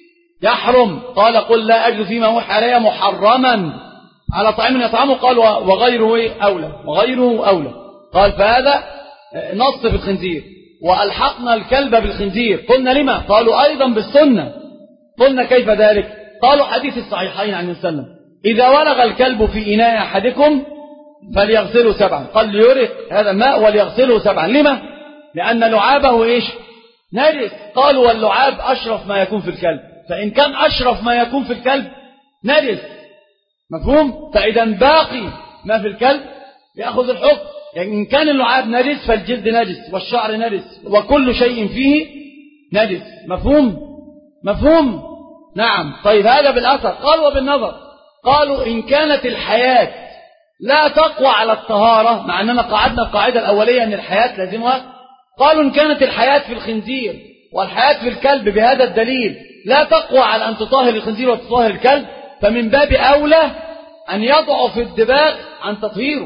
يحرم. قال قل لا أجد فيما أوحي إلي محرما على طعام يطعمه، قال وغيره أولى، وغيره أولى. قال فهذا نص في الخنزير. وألحقنا الكلب بالخنزير، قلنا لما؟ قالوا أيضا بالسنة. قلنا كيف ذلك؟ قالوا حديث الصحيحين عن السنة إذا ولغ الكلب في إناء أحدكم فليغسله سبعا، قال ليرق هذا الماء وليغسله سبعا. لما؟ لأن لعابه إيش؟ نجس. قالوا واللعاب أشرف ما يكون في الكلب، فإن كان أشرف ما يكون في الكلب نجس، مفهوم؟ فإذا باقي ما في الكلب يأخذ الحكم. يعني إن كان اللعاب نجس فالجلد نجس والشعر نجس وكل شيء فيه نجس، مفهوم؟ مفهوم؟ نعم. طيب هذا بالأثر. قالوا وبالنظر. قالوا إن كانت الحياة لا تقوى على الطهارة، مع أننا قاعدنا القاعدة الأولية أن الحياة لازمها، قالوا إن كانت الحياة في الخنزير والحياة في الكلب بهذا الدليل لا تقوى على أن تطهر الخنزير وتطهر الكلب، فمن باب أولى أن يضعف الدباغ عن تطهيره.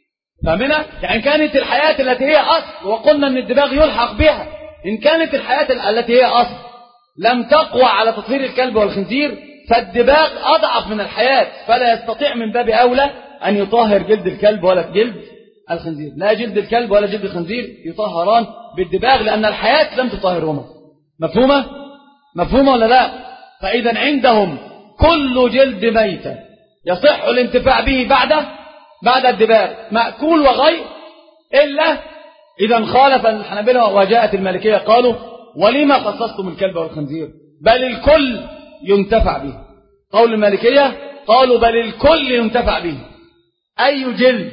فمنها يعني كانت الحياة التي هي أصل، وقلنا أن الدباغ يلحق بها، إن كانت الحياة التي هي أصل لم تقوى على تطهير الكلب والخنزير فالدباغ أضعف من الحياة، فلا يستطيع من باب أولى أن يطهر جلد الكلب ولا جلد الخنزير. لا جلد الكلب ولا جلد الخنزير يطهران بالدباغ لأن الحياة لم تطهرهما. مفهومة؟ مفهومة ولا لا؟ فإذا عندهم كل جلد ميتة يصح الانتفاع به بعد بعد الدباغ مأكول وغير، إلا إذا خالف الحنابلة وجاءت المالكية قالوا ولما خصصتم الكلب والخنزير؟ بل الكل ينتفع به. قول المالكية قالوا بل الكل ينتفع به، أي جلد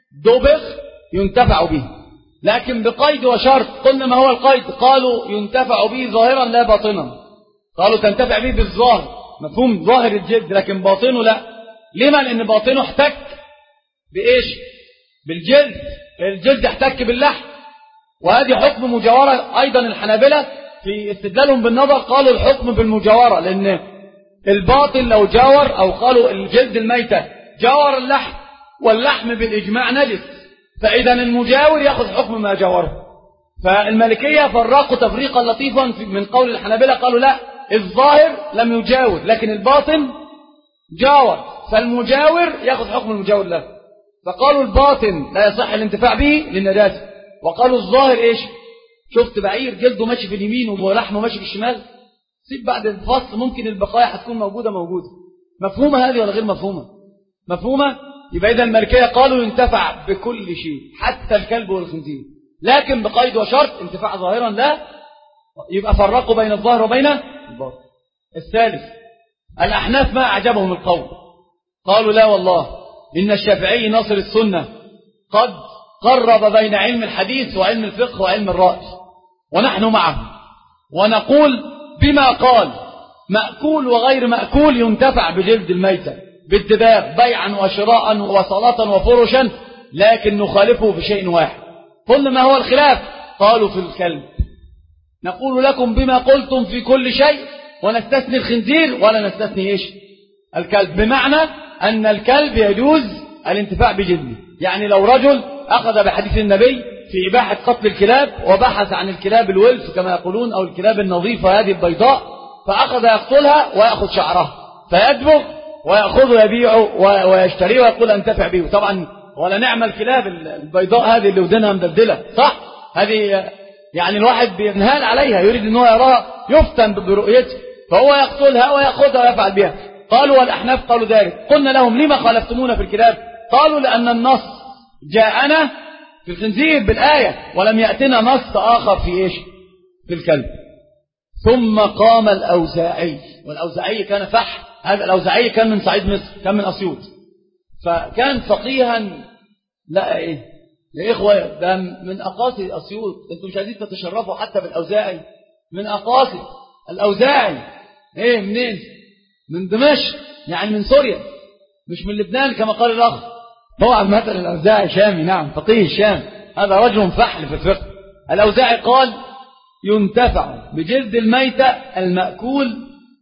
دبغ ينتفع به، لكن بقيد وشرط. قلنا ما هو القيد؟ قالوا ينتفع به ظاهرا لا باطنا. قالوا تنتفع به بالظاهر، مفهوم ظاهر الجلد، لكن باطنه لا. لما؟ لأن باطنه احتك بإيش؟ بالجلد، الجلد احتك باللحم، وهذه حكم مجاورة. أيضا الحنابلة في استدلالهم بالنظر قالوا الحكم بالمجاورة، لأن الباطن لو جاور، أو قالوا الجلد الميتة جاور اللحم، واللحم بالإجماع نجس، فإذا المجاور يأخذ حكم ما جاوره. فالمالكية فرقوا تفريقا لطيفا من قول الحنابلة، قالوا لا، الظاهر لم يجاور لكن الباطن جاور، فالمجاور يأخذ حكم المجاور له. فقالوا الباطن لا يصح الانتفاع به للنجاسة، وقالوا الظاهر إيش؟ شفت بعير جلده ماشي في اليمين ولحمه ماشي في الشمال، سيب بعد الفصل ممكن البقايا هتكون موجودة موجودة. مفهومة هذه ولا غير مفهومة؟ مفهومة. يبقى إذا المالكية قالوا ينتفع بكل شيء حتى الكلب والخنزير، لكن بقيد وشرط انتفاع ظاهرا لا. يبقى فرقوا بين الظاهر وبين الباطن. الثالث الأحناف ما أعجبهم القول، قالوا لا والله إن الشافعي ناصر السنة قد قرب بين علم الحديث وعلم الفقه وعلم الرأي، ونحن معه، ونقول بما قال مأكول وغير مأكول ينتفع بجلد الميتة بالدباغ بيعا وشراء وصلاة وفرشا، لكن نخالفه في شيء واحد. قلنا ما هو الخلاف؟ قالوا في الكلب. نقول لكم بما قلتم في كل شيء ونستثني الخنزير ولا نستثني إيش الكلب، بمعنى أن الكلب يجوز الانتفاع بجلده. يعني لو رجل أخذ بحديث النبي في إباحة قتل الكلاب وبحث عن الكلاب الولف كما يقولون أو الكلاب النظيفة هذه البيضاء، فأخذ يقتلها ويأخذ شعرها فيدبغ ويأخذه يبيعه ويشتريه ويقول أنتفع به. طبعا ولا نعم الكلاب البيضاء هذه اللي ودنها مدلدلة، صح؟ هذه يعني الواحد بينهال عليها، يريد أنه يراها يفتن برؤيته، فهو يقتلها ويأخذها ويفعل بها. قالوا والأحناف قالوا ذلك. قلنا لهم لما خالفتمونا في الكلاب؟ قالوا لأن النص جاءنا في الخنزير بالآية ولم يأتنا نص آخر في إيش في الكلب. ثم قام الأوزاعي، والأوزاعي كان فح، هذا الأوزاعي كان من صعيد مصر، كان من أسيوط، فكان فقيها. لا إيه يا إخوة، ده من أقاصي أسيوط، أنتم مش عايزين تتشرفوا حتى بالأوزاعي، من أقاصي الأوزاعي. إيه منين؟ من دمشق، يعني من سوريا، مش من لبنان كما قال الأخ. هو عامة الأوزاعي شامي، نعم فقيه الشام، هذا رجل فحل في الفقه. الأوزاعي قال ينتفع بجلد الميتة المأكول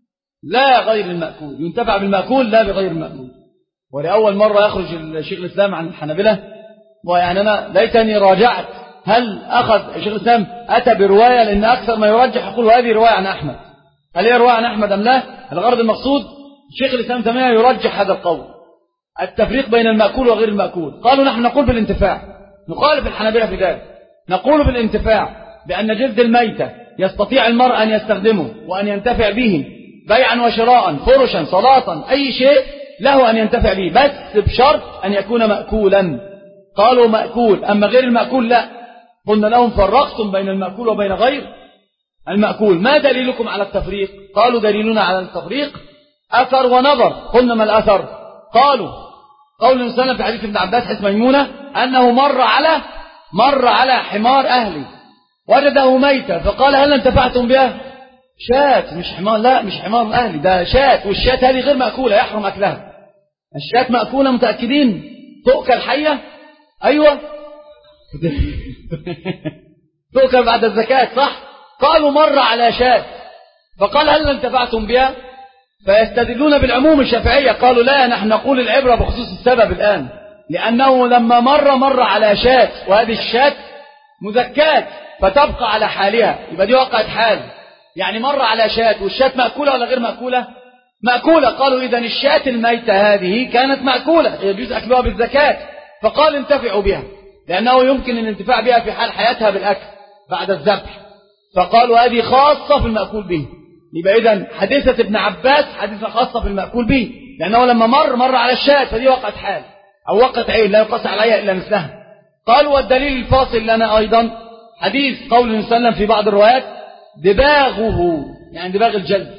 لا غير المأكول، ينتفع بالمأكول لا بغير المأكول. ولأول مرة يخرج الشيخ الإسلام عن الحنابلة، ويعني أنا ليتني راجعت هل أخذ الشيخ الإسلام أتى برواية، لأن أكثر ما يرجح يقول هذه رواية عن أحمد، هل هي رواية عن أحمد أم لا؟ الغرض المقصود الشيخ الإسلام تماما يرجح هذا القول، التفريق بين المأكول وغير المأكول. قالوا نحن نقول بالانتفاع، نخالف الحنابلة في ذلك، نقول بالانتفاع بأن جلد الميتة يستطيع المرء أن يستخدمه وأن ينتفع به بيعا وشراء، فرشا، صلاة، أي شيء له أن ينتفع به، بس بشرط أن يكون مأكولا. قالوا مأكول، أما غير المأكول لا. قلنا لهم فرقتم بين المأكول وبين غير المأكول، ما دليلكم على التفريق؟ قالوا دليلنا على التفريق أثر ونظر. قلنا ما الأثر؟ قالوا قول النبي في حديث ابن عباس حديث ميمونة أنه مر على مر على حمار أهلي وجده ميتا فقال هل انتفعتم بها؟ شاة، مش حمار، لا مش حمار أهلي، ده شاة، والشاة هذه غير مأكولة يحرم أكلها. الشاة مأكولة متأكدين؟ تؤكل حية؟ أيوة تؤكل بعد الزكاة، صح؟ قالوا مر على شاة فقال هل انتفعتم بها؟ فيستدلون بالعموم. الشافعية قالوا لا، نحن نقول العبرة بخصوص السبب الآن، لأنه لما مر مر على شاة، وهذه الشاة مزكاة فتبقى على حالها، يبقى دي وقعت حال، يعني مر على شاة، والشاة مأكولة ولا غير مأكولة؟ مأكولة. قالوا إذن الشاة الميتة هذه كانت مأكولة يجوز أكلها بالزكاة، فقال انتفعوا بها لأنه يمكن الانتفاع بها في حال حياتها بالأكل بعد الذبح، فقالوا هذه خاصة في المأكول به. يبقى إذن حديثة ابن عباس حديثة خاصة في المأكول به، لأنه لما مر مر على الشاة فدي وقعت حال أو وقعت عين لا يقص عليها إلا مثلها. قالوا والدليل الفاصل لنا أيضا حديث قول النبي صلى الله عليه وسلم في بعض الروايات دباغه، يعني دباغ الجلد،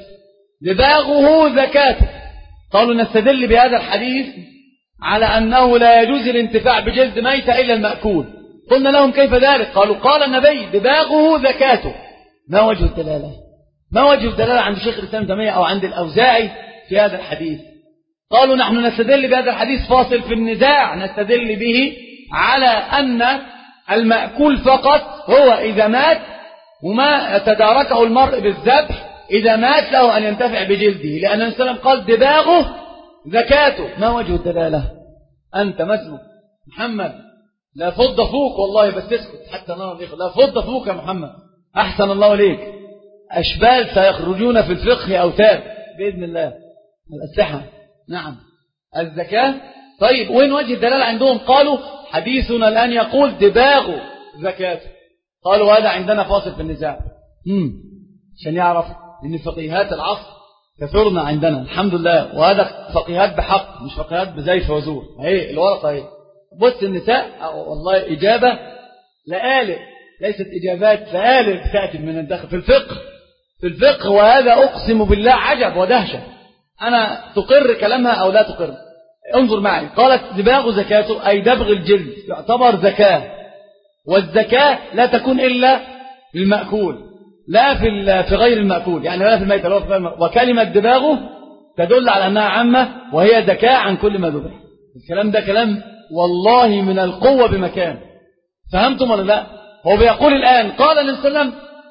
دباغه زكاته. قالوا نستدل بهذا الحديث على أنه لا يجوز الانتفاع بجلد ميتة إلا المأكول. قلنا لهم كيف ذلك؟ قالوا قال النبي دباغه زكاته. ما وجه الدلالة؟ ما وجه الدلالة عند شيخ الإسلام تيمية أو عند الأوزاعي في هذا الحديث؟ قالوا نحن نستدل بهذا الحديث فاصل في النزاع، نستدل به على أن المأكول فقط هو إذا مات، وما تداركه المرء بالذبح إذا مات له أن ينتفع بجلده، لأن النبي صلى الله عليه وسلم قال دباغه زكاته. ما وجه الدلالة؟ أنت مسلم محمد لا فض فوق والله، بس اسكت حتى نرى الإخوة، لا فض فوق يا محمد، أحسن الله إليك. أشبال سيخرجون في الفقه أوتاد بإذن الله، الأسلحة، نعم الزكاة. طيب وين وجه الدلالة عندهم؟ قالوا حديثنا الآن يقول دباغه زكاته. قالوا هذا عندنا فاصل في النزاع، امم عشان يعرف ان فقيهات العصر كثرنا عندنا الحمد لله، وهذا فقيهات بحق مش فقيهات بزيف وزور. اهي الورقه اهي، بص النساء والله اجابه لآلئ، ليست اجابات لآلئ تاتي من الداخل في الفقه، في الفقه، وهذا اقسم بالله عجب ودهشه. انا تقر كلامها او لا تقر؟ انظر معي. قالت دباغ زكاته أي دبغ الجلد يعتبر زكاة، والزكاة لا تكون إلا للمأكول لا في في غير المأكول، يعني لا في الميت لا في غير المأكول. وكلمة دباغه تدل على أنها عامة وهي زكاة عن كل ما ذبح. الكلام ده كلام والله من القوة بمكان. فهمتم ولا لا؟ هو بيقول الآن قال النبي صلى الله عليه وسلم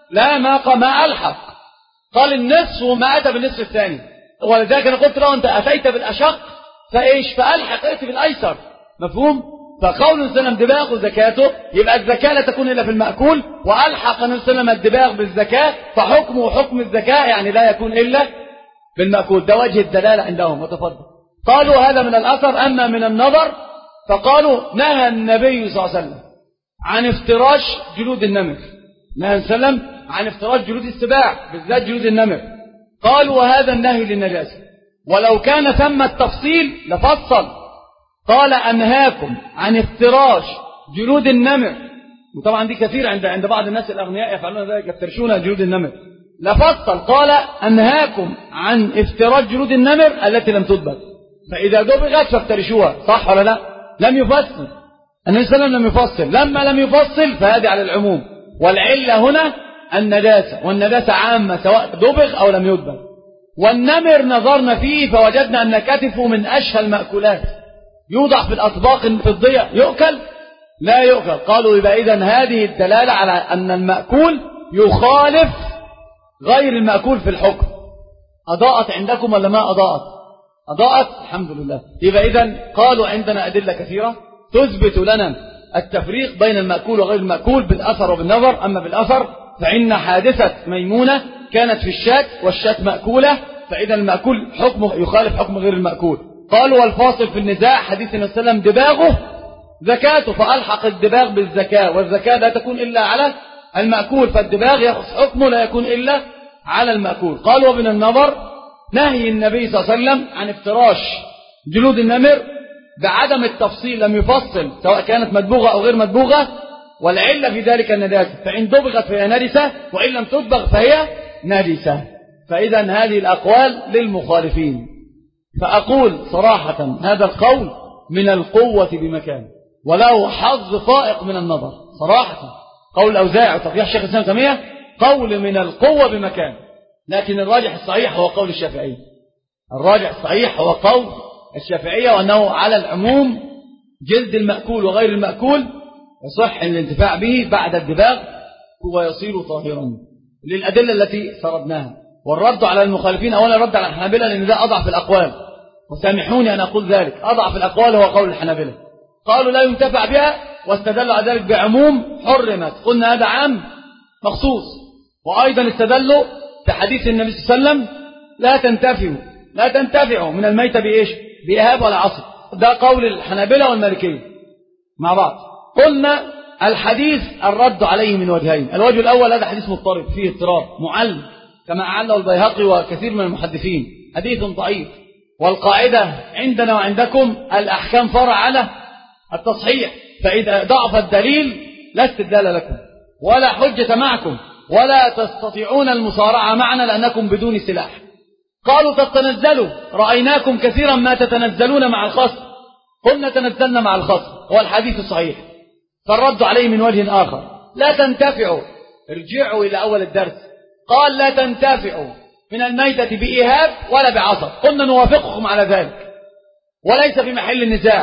لا ما ما ألحق، قال النصف وما أتى بالنصف الثاني. ولذلك أنا قلت له أنت أتيت بالأشق فإيش فألحق ائت بالأيسر. مفهوم؟ فقول النبي صلى الله عليه وسلم دباغ زكاته، يبقى الزكاة لا تكون إلا في المأكول، وألحق النبي صلى الله عليه وسلم الدباغ بالزكاة، فحكمه حكم الزكاة يعني لا يكون إلا بالمأكول. ده وجه الدلالة عندهم. وتفضل. قالوا هذا من الأثر. أما من النظر فقالوا نهى النبي صلى الله عليه وسلم عن افتراش جلود النمر، نهى النبي صلى الله عليه وسلم عن افتراش جلود السباع بالذات جلود النمر. قالوا وهذا النهي للنجاسة، ولو كان ثم التفصيل لفصل، قال أنهاكم عن افتراش جلود النمر، وطبعا دي كثير عند عند بعض الناس الأغنياء يفعلون ذلك، يفترشون جلود النمر. لفصل قال أنهاكم عن افتراش جلود النمر التي لم تدبغ، فإذا دبغت فافترشوها. صح ولا لا؟ لم يفصل النبي صلى الله عليه وسلم، لم يفصل. لما لم يفصل فهذه على العموم، والعلة هنا النجاسة، والنجاسة عامة سواء دبغ أو لم يدبغ. والنمر نظرنا فيه فوجدنا أن كتفه من أشهى المأكولات، يوضع في الأطباق الفضية، يؤكل؟ لا يؤكل. قالوا يبقى إذن هذه الدلالة على أن المأكول يخالف غير المأكول في الحكم. أضاءت عندكم ولا ما أضاءت؟ أضاءت الحمد لله. يبقى إذن قالوا عندنا أدلة كثيرة تثبت لنا التفريق بين المأكول وغير المأكول بالأثر وبالنظر. أما بالأثر فإن حادثة ميمونة كانت في الشاة، والشاة مأكولة، فإذا المأكول حكمه يخالف حكم غير المأكول. قالوا والفاصل في النزاع حديث النبي صلى الله عليه وسلم دباغه زكاته، فألحق الدباغ بالزكاة، والزكاة لا تكون إلا على المأكول، فالدباغ يخص حكمه لا يكون إلا على المأكول. قالوا ومن النظر نهي النبي صلى الله عليه وسلم عن افتراش جلود النمر بعدم التفصيل، لم يفصل سواء كانت مدبوغة أو غير مدبوغة، والعلة في ذلك النجاسة، فإن دبغت فهي نجسة، وإن لم تدبغ فهي نجسة. فإذا هذه الأقوال للمخالفين. فأقول صراحة هذا القول من القوة بمكان، وله حظ فائق من النظر. صراحة قول الأوزاعي وترجيح الشيخ الإسلام تيمية قول من القوة بمكان، لكن الراجح الصحيح هو قول الشافعي. الراجح الصحيح هو قول الشافعية، وأنه على العموم جلد المأكول وغير المأكول يصح الانتفاع به بعد الدباغ ويصير طاهرا، للأدلة التي سردناها. والرد على المخالفين أولا رد على الحنابلة، لأن ده أضعف الأقوال، وسامحوني أن أقول ذلك، أضعف الأقوال هو قول الحنابلة. قالوا لا ينتفع بها، واستدلوا على ذلك بعموم حرمت. قلنا هذا عام مخصوص. وأيضا استدلوا بحديث النبي صلى الله عليه وسلم لا تنتفعوا لا تنتفعوا من الميتة بإيش؟ بإهاب ولا عصب. ده قول الحنابلة والمالكية مع بعض. قلنا الحديث الرد عليه من وجهين. الوجه الأول هذا حديث مضطرب فيه اضطراب معل، كما أعله البيهقي وكثير من المحدثين، حديث ضعيف. والقاعدة عندنا وعندكم الأحكام فرع على التصحيح، فإذا ضعف الدليل لا استدلال لكم ولا حجة معكم، ولا تستطيعون المصارعة معنا لأنكم بدون سلاح. قالوا تتنزلوا، رأيناكم كثيرا ما تتنزلون مع الخصم. قلنا تنزلنا مع الخصم، هو الحديث الصحيح. فالرد عليه من وجه آخر، لا تنتفعوا، ارجعوا إلى أول الدرس، قال لا تنتفعوا من الميتة بإهاب ولا بعصب. قلنا نوافقكم على ذلك وليس في محل النزاع،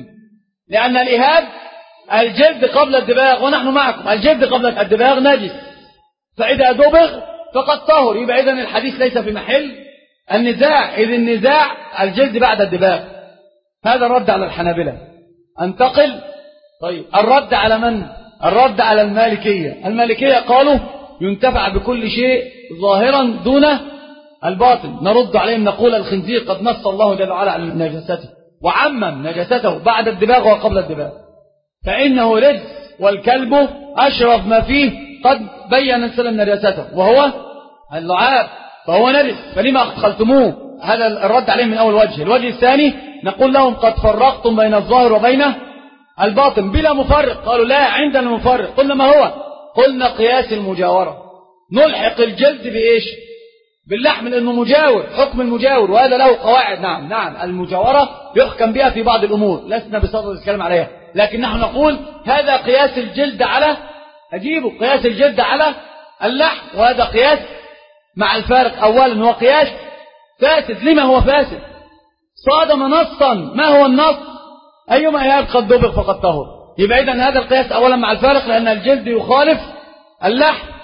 لأن الإهاب الجلد قبل الدباغ، ونحن معكم الجلد قبل الدباغ نجس، فإذا دبغ فقد طهر. يبقى إذن الحديث ليس في محل النزاع، إذ النزاع الجلد بعد الدباغ. هذا الرد على الحنابلة. انتقل طيب الرد على من؟ الرد على المالكية. المالكية قالوا ينتفع بكل شيء ظاهرا دون الباطن. نرد عليهم نقول الخنزير قد نص الله جل وعلا على نجاسته، وعمم نجاسته بعد الدباغ وقبل الدباغ، فإنه رجس، والكلب أشرف ما فيه قد بين سلم نجاسته وهو اللعاب، فهو نجس، فلما أدخلتموه؟ هذا الرد عليهم من أول وجه. الوجه الثاني نقول لهم قد فرقتم بين الظاهر وبين الباطن بلا مفرق. قالوا لا عندنا مفرق. قلنا ما هو؟ قلنا قياس المجاورة، نلحق الجلد بإيش؟ باللحم، لأنه مجاور، حكم المجاور، وهذا له قواعد. نعم نعم المجاورة يحكم بها في بعض الأمور، لسنا بصدد الكلام عليها، لكن نحن نقول هذا قياس الجلد على أجيبه قياس الجلد على اللحم، وهذا قياس مع الفارق. أولا هو قياس فاسد. لما هو فاسد؟ صادم نصا. ما هو النص؟ أيما إهاب قد دبغ فقد طهر. يبقى إذن هذا القياس أولا مع الفارق، لأن الجلد يخالف اللحم،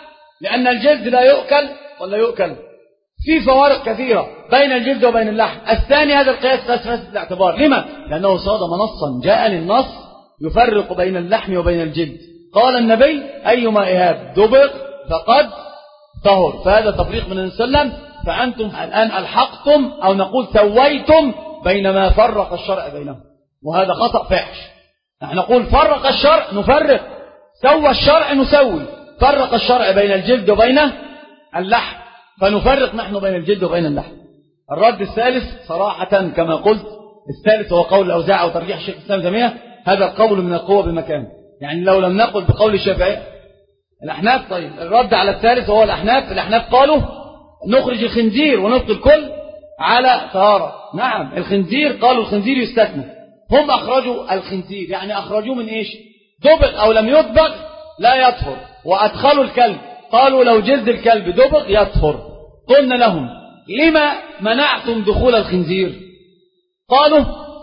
لأن الجلد لا يؤكل ولا يؤكل، في فوارق كثيرة بين الجلد وبين اللحم. الثاني هذا القياس قياس فاسد الاعتبار. لما؟ لأنه صادم نصا جاء للنص يفرق بين اللحم وبين الجلد. قال النبي أيما إهاب دبغ فقد طهر، فهذا تفريق من النبي صلى الله عليه وسلم. فأنتم الآن ألحقتم أو نقول سويتم بين ما فرق الشرع بينهم، وهذا خطأ فاحش. نحن نقول فرق الشرع نفرق، سوى الشرع نسوي. فرق الشرع بين الجلد وبين اللحم، فنفرق نحن بين الجلد وبين اللحم. الرد الثالث صراحة كما قلت، الثالث هو قول الأوزاعي وترجيح الشيخ الإسلام ابن تيمية. هذا القول من القوة بمكان، يعني لو لم نقل بقول الشافعي الأحناف. طيب الرد على الثالث وهو الأحناف. الأحناف قالوا نخرج الخنزير ونبقي الكل على طهارة. نعم الخنزير، قالوا الخنزير يستثنى. هم أخرجوا الخنزير، يعني أخرجوه من إيش؟ دبغ أو لم يدبغ لا يطهر، وأدخلوا الكلب. قالوا لو جلد الكلب دبغ يطهر. قلنا لهم لما منعتم دخول الخنزير؟ قالوا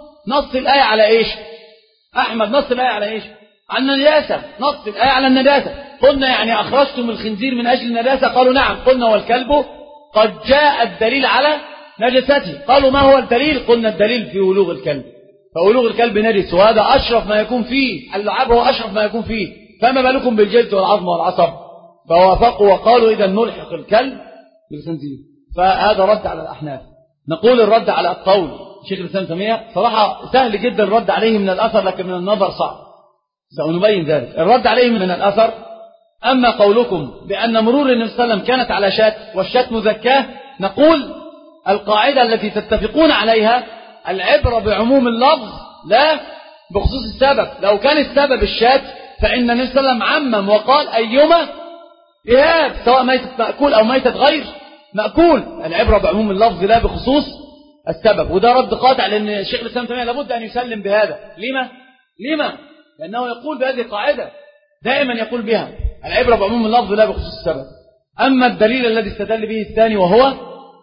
نص الآية على إيش؟ أحمد نص الآية على إيش؟ على النجاسة. نص الآية على النجاسة. قلنا يعني أخرجتم الخنزير من أجل النجاسة؟ قالوا نعم. قلنا والكلب قد جاء الدليل على نجسته. قالوا ما هو الدليل؟ قلنا الدليل في ولوغ الكلب، فولوغ الكلب نجس، وهذا أشرف ما يكون فيه. اللعاب هو أشرف ما يكون فيه، فما بالكم بالجلد والعظم والعصب؟ فوافقوا وقالوا إذا نلحق الكلب بالخنزير. فهذا رد على الأحناف. نقول الرد على القول شيخ الإسلام ابن تيمية صراحة سهل جدا الرد عليه من الأثر، لكن من النظر صعب، سأنبين ذلك. الرد عليه من الأثر: أما قولكم بأن مرور النبي صلى الله عليه وسلم كانت على شاة والشاة مزكاة، نقول القاعدة التي تتفقون عليها العبرة بعموم اللفظ لا بخصوص السبب. لو كان السبب الشاة فإن النبي صلى الله عليه وسلم عمم وقال أيما إهاب، سواء ميتة مأكول أو ميتة غير مأكول. العبرة بعموم اللفظ لا بخصوص السبب، وده رد قاطع، لأن الشيخ الإسلام ابن تيمية لابد أن يسلم بهذا. لما؟ لما؟ لأنه يقول بهذه القاعدة، دائما يقول بها العبرة بعموم اللفظ لا بخصوص السبب. أما الدليل الذي استدل به الثاني وهو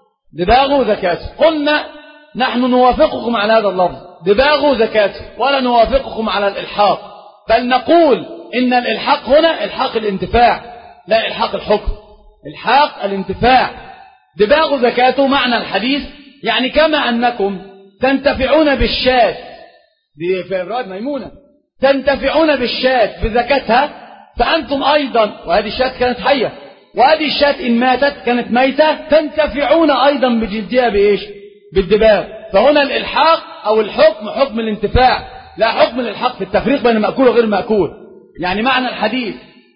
دباغ زكاته، قلنا نحن نوافقكم على هذا اللفظ دباغ زكاته، ولا نوافقكم على الإلحاق، بل نقول إن الإلحاق هنا إلحاق الانتفاع لا إلحاق الحكم. إلحاق الانتفاع. دباغ زكاته معنى الحديث يعني كما أنكم تنتفعون بالشاة دي في إبراهيم ميمونة، تنتفعون بالشاة بزكاتها، فأنتم أيضا، وهذه الشاة كانت حية، وهذه الشاة إن ماتت كانت ميتة، تنتفعون أيضا بجلدها بإيش؟ بالدباغ. فهنا الإلحاق أو الحكم حكم الانتفاع، لا حكم الإلحاق في التفريق بين مأكول وغير مأكول. يعني معنى الحديث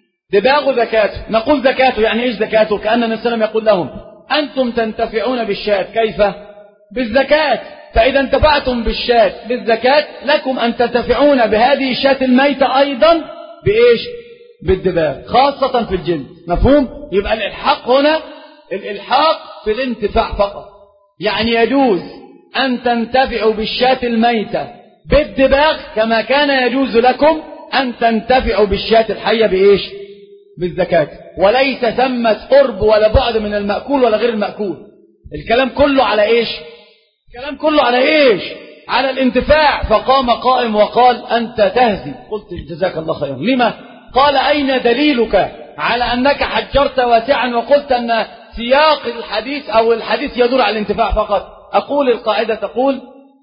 دباغ زكاته، نقول زكاته يعني إيش زكاته؟ كأن النبي صلى الله عليه وسلم يقول لهم أنتم تنتفعون بالشاة، كيف؟ بالزكاة. فإذا انتفعتم بالشاة بالزكاة لكم أن تنتفعون بهذه الشاة الميتة أيضا بإيش؟ بالدباغ، خاصة في الجلد. مفهوم؟ يبقى الإلحاق هنا الإلحاق في الانتفاع فقط، يعني يجوز أن تنتفعوا بالشاة الميتة بالدباغ كما كان يجوز لكم أن تنتفعوا بالشاة الحية بإيش؟ بالزكاة. وليس ثمة قرب ولا بعد من المأكول ولا غير المأكول. الكلام كله على إيش؟ الكلام كله على إيش؟ على الانتفاع. فقام قائم وقال أنت تهزي. قلت جزاك الله خيرا. لما؟ قال أين دليلك على أنك حجرت واسعا وقلت أن سياق الحديث أو الحديث يدور على الانتفاع فقط؟ أقول القاعدة تقول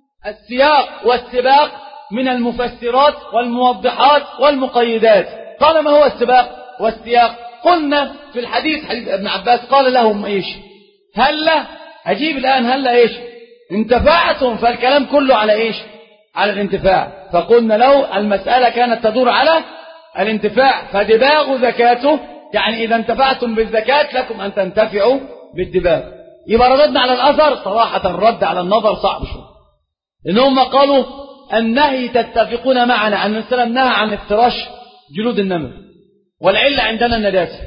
السياق والسباق من المفسرات والموضحات والمقيدات. قال ما هو السباق والسياق؟ قلنا في الحديث حديث ابن عباس قال لهم إيش؟ هلا أجيب الآن هلا إيش؟ انتفعتم. فالكلام كله على إيش؟ على الانتفاع. فقلنا له المسألة كانت تدور على الانتفاع، فدباغ زكاته يعني إذا انتفعتم بالزكاة لكم أن تنتفعوا بالدباغ. يبقى رددنا على الأثر. صراحة الرد على النظر صعب شوي، لأنهم قالوا النهي تتفقون معنا أن السلام نهى عن افتراش جلود النمر، والعلة عندنا النجاسة.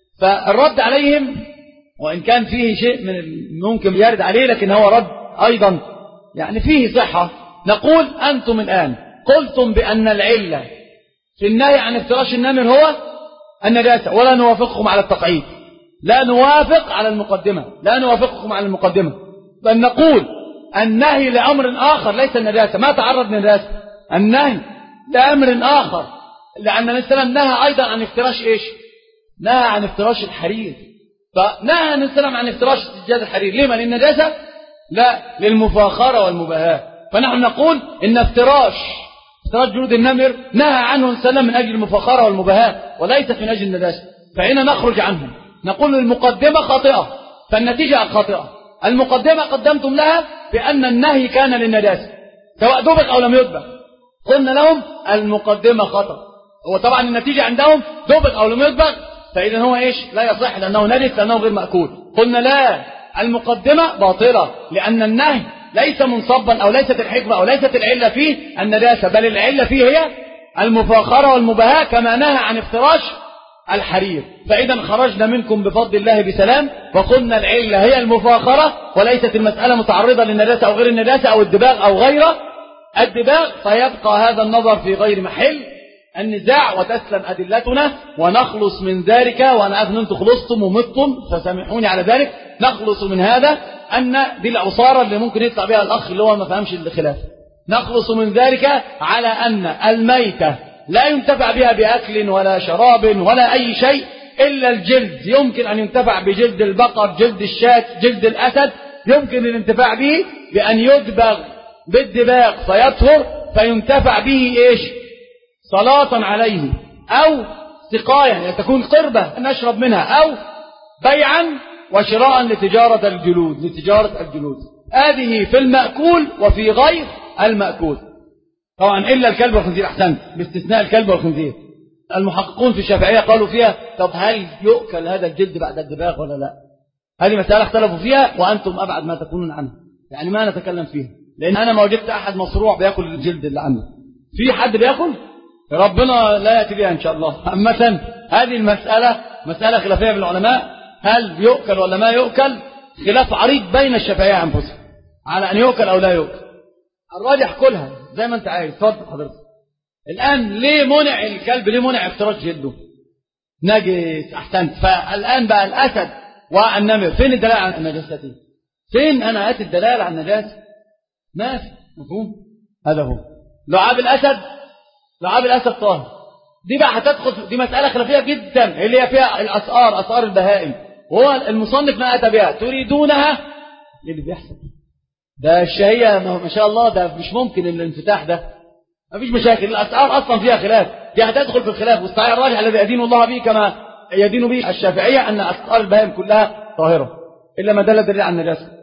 فالرد عليهم وإن كان فيه شيء من ممكن يرد عليه، لكن هو رد أيضا يعني فيه صحة. نقول أنتم الآن قلتم بأن العلة في النهي عن افتراش النمر هو النجاسة، ولا نوافقكم على التقعيد، لا نوافق على المقدمة، لا نوافقكم على المقدمة، بل نقول النهي لأمر آخر ليس النجاسة، ما تعرض للنجاسة، النهي لأمر آخر، لأن النبي صلى الله عليه وسلم نهى أيضا عن افتراش إيش؟ نهى عن افتراش الحرير، فنهى النبي صلى الله عليه وسلم عن افتراش سجاد الحرير. ليه؟ للنجاسة؟ لا، للمفاخرة والمباهاة. فنحن نقول إن افتراش افتراش جلود النمر نهى عنه النبي صلى الله عليه وسلم من أجل المفاخرة والمباهاة وليس من أجل النجاسة، فهنا نخرج عنهم. نقول المقدمة خاطئة فالنتيجة خاطئة. المقدمة قدمتم لها بأن النهي كان للنجاسة سواء دبغ أو لم يدبغ، قلنا لهم المقدمة خطأ، وطبعا النتيجة عندهم دبغ أو لم يدبغ، فإذا هو إيش؟ لا يصح لأنه نجس لأنه غير مأكول. قلنا لا، المقدمة باطلة لأن النهي ليس منصبا أو ليست الحكمة أو ليست العلة فيه النجاسة، بل العلة فيه هي المفاخرة والمباهاة كما نهى عن افتراش الحرير. فإذا خرجنا منكم بفضل الله بسلام، وقلنا العلة هي المفاخرة وليست المسألة متعرضة للنجاسة أو غير النجاسة أو الدباغ أو غيره الدباغ، فيبقى هذا النظر في غير محل النزاع وتسلم أدلتنا ونخلص من ذلك. وأنا أظن أنتم خلصتم ومتم فسامحوني على ذلك. نخلص من هذا أن دي العصارة اللي ممكن يطلع بها الأخ اللي هو ما فهمش الخلاف. نخلص من ذلك على أن الميتة لا ينتفع بها بأكل ولا شراب ولا أي شيء إلا الجلد. يمكن أن ينتفع بجلد البقر، جلد الشاة، جلد الأسد، يمكن الانتفاع به بأن يدبغ بالدباغ فيطهر فينتفع به إيش؟ صلاة عليه أو سقايا يعني تكون قربة نشرب منها، أو بيعا وشراء لتجارة الجلود لتجارة الجلود. هذه في المأكول وفي غير المأكول طبعا إلا الكلب والخنزير، أحسنت، باستثناء الكلب والخنزير. المحققون في الشافعية قالوا فيها طب هل يؤكل هذا الجلد بعد الدباغ ولا لا؟ هذه مسألة اختلفوا فيها وأنتم أبعد ما تكونون عنها، يعني ما نتكلم فيها، لأن أنا ما وجدت أحد مصروع بيأكل الجلد اللي عنه. في حد بيأكل؟ ربنا لا يأتي بها إن شاء الله. عامة هذه المسألة مسألة خلافية بين العلماء، هل يؤكل ولا ما يؤكل؟ خلاف عريض بين الشافعية أنفسهم على أن يؤكل أو لا يؤكل. الراجح كلها زي ما أنت عايز. اتفضل حضرتك. الآن ليه منع الكلب؟ ليه منع افتراش جلده؟ نجس، أحسنت. فالآن بقى الأسد والنمر فين الدلالة على النجاسة؟ فين أنا هات الدلالة على النجاسة؟ ما في. مفهوم؟ هذا هو لعاب الأسد. لعاب الأسد طاهر. دي بقى هتدخل دي مسألة خلافية جدا اللي هي فيها الأسعار، أسعار البهائم، وهو المصنف ما أتى بها. تريدونها؟ ايه اللي بيحصل ده؟ الشهية ما شاء الله، ده مش ممكن الانفتاح ده، ما فيش مشاكل. الأسعار أصلا فيها خلاف، دي هتدخل في الخلاف. والصحيح الراجح الذي يدين الله به كما يدين به الشافعية أن أسعار البهائم كلها طاهرة إلا ما دل دليل على النجاسة.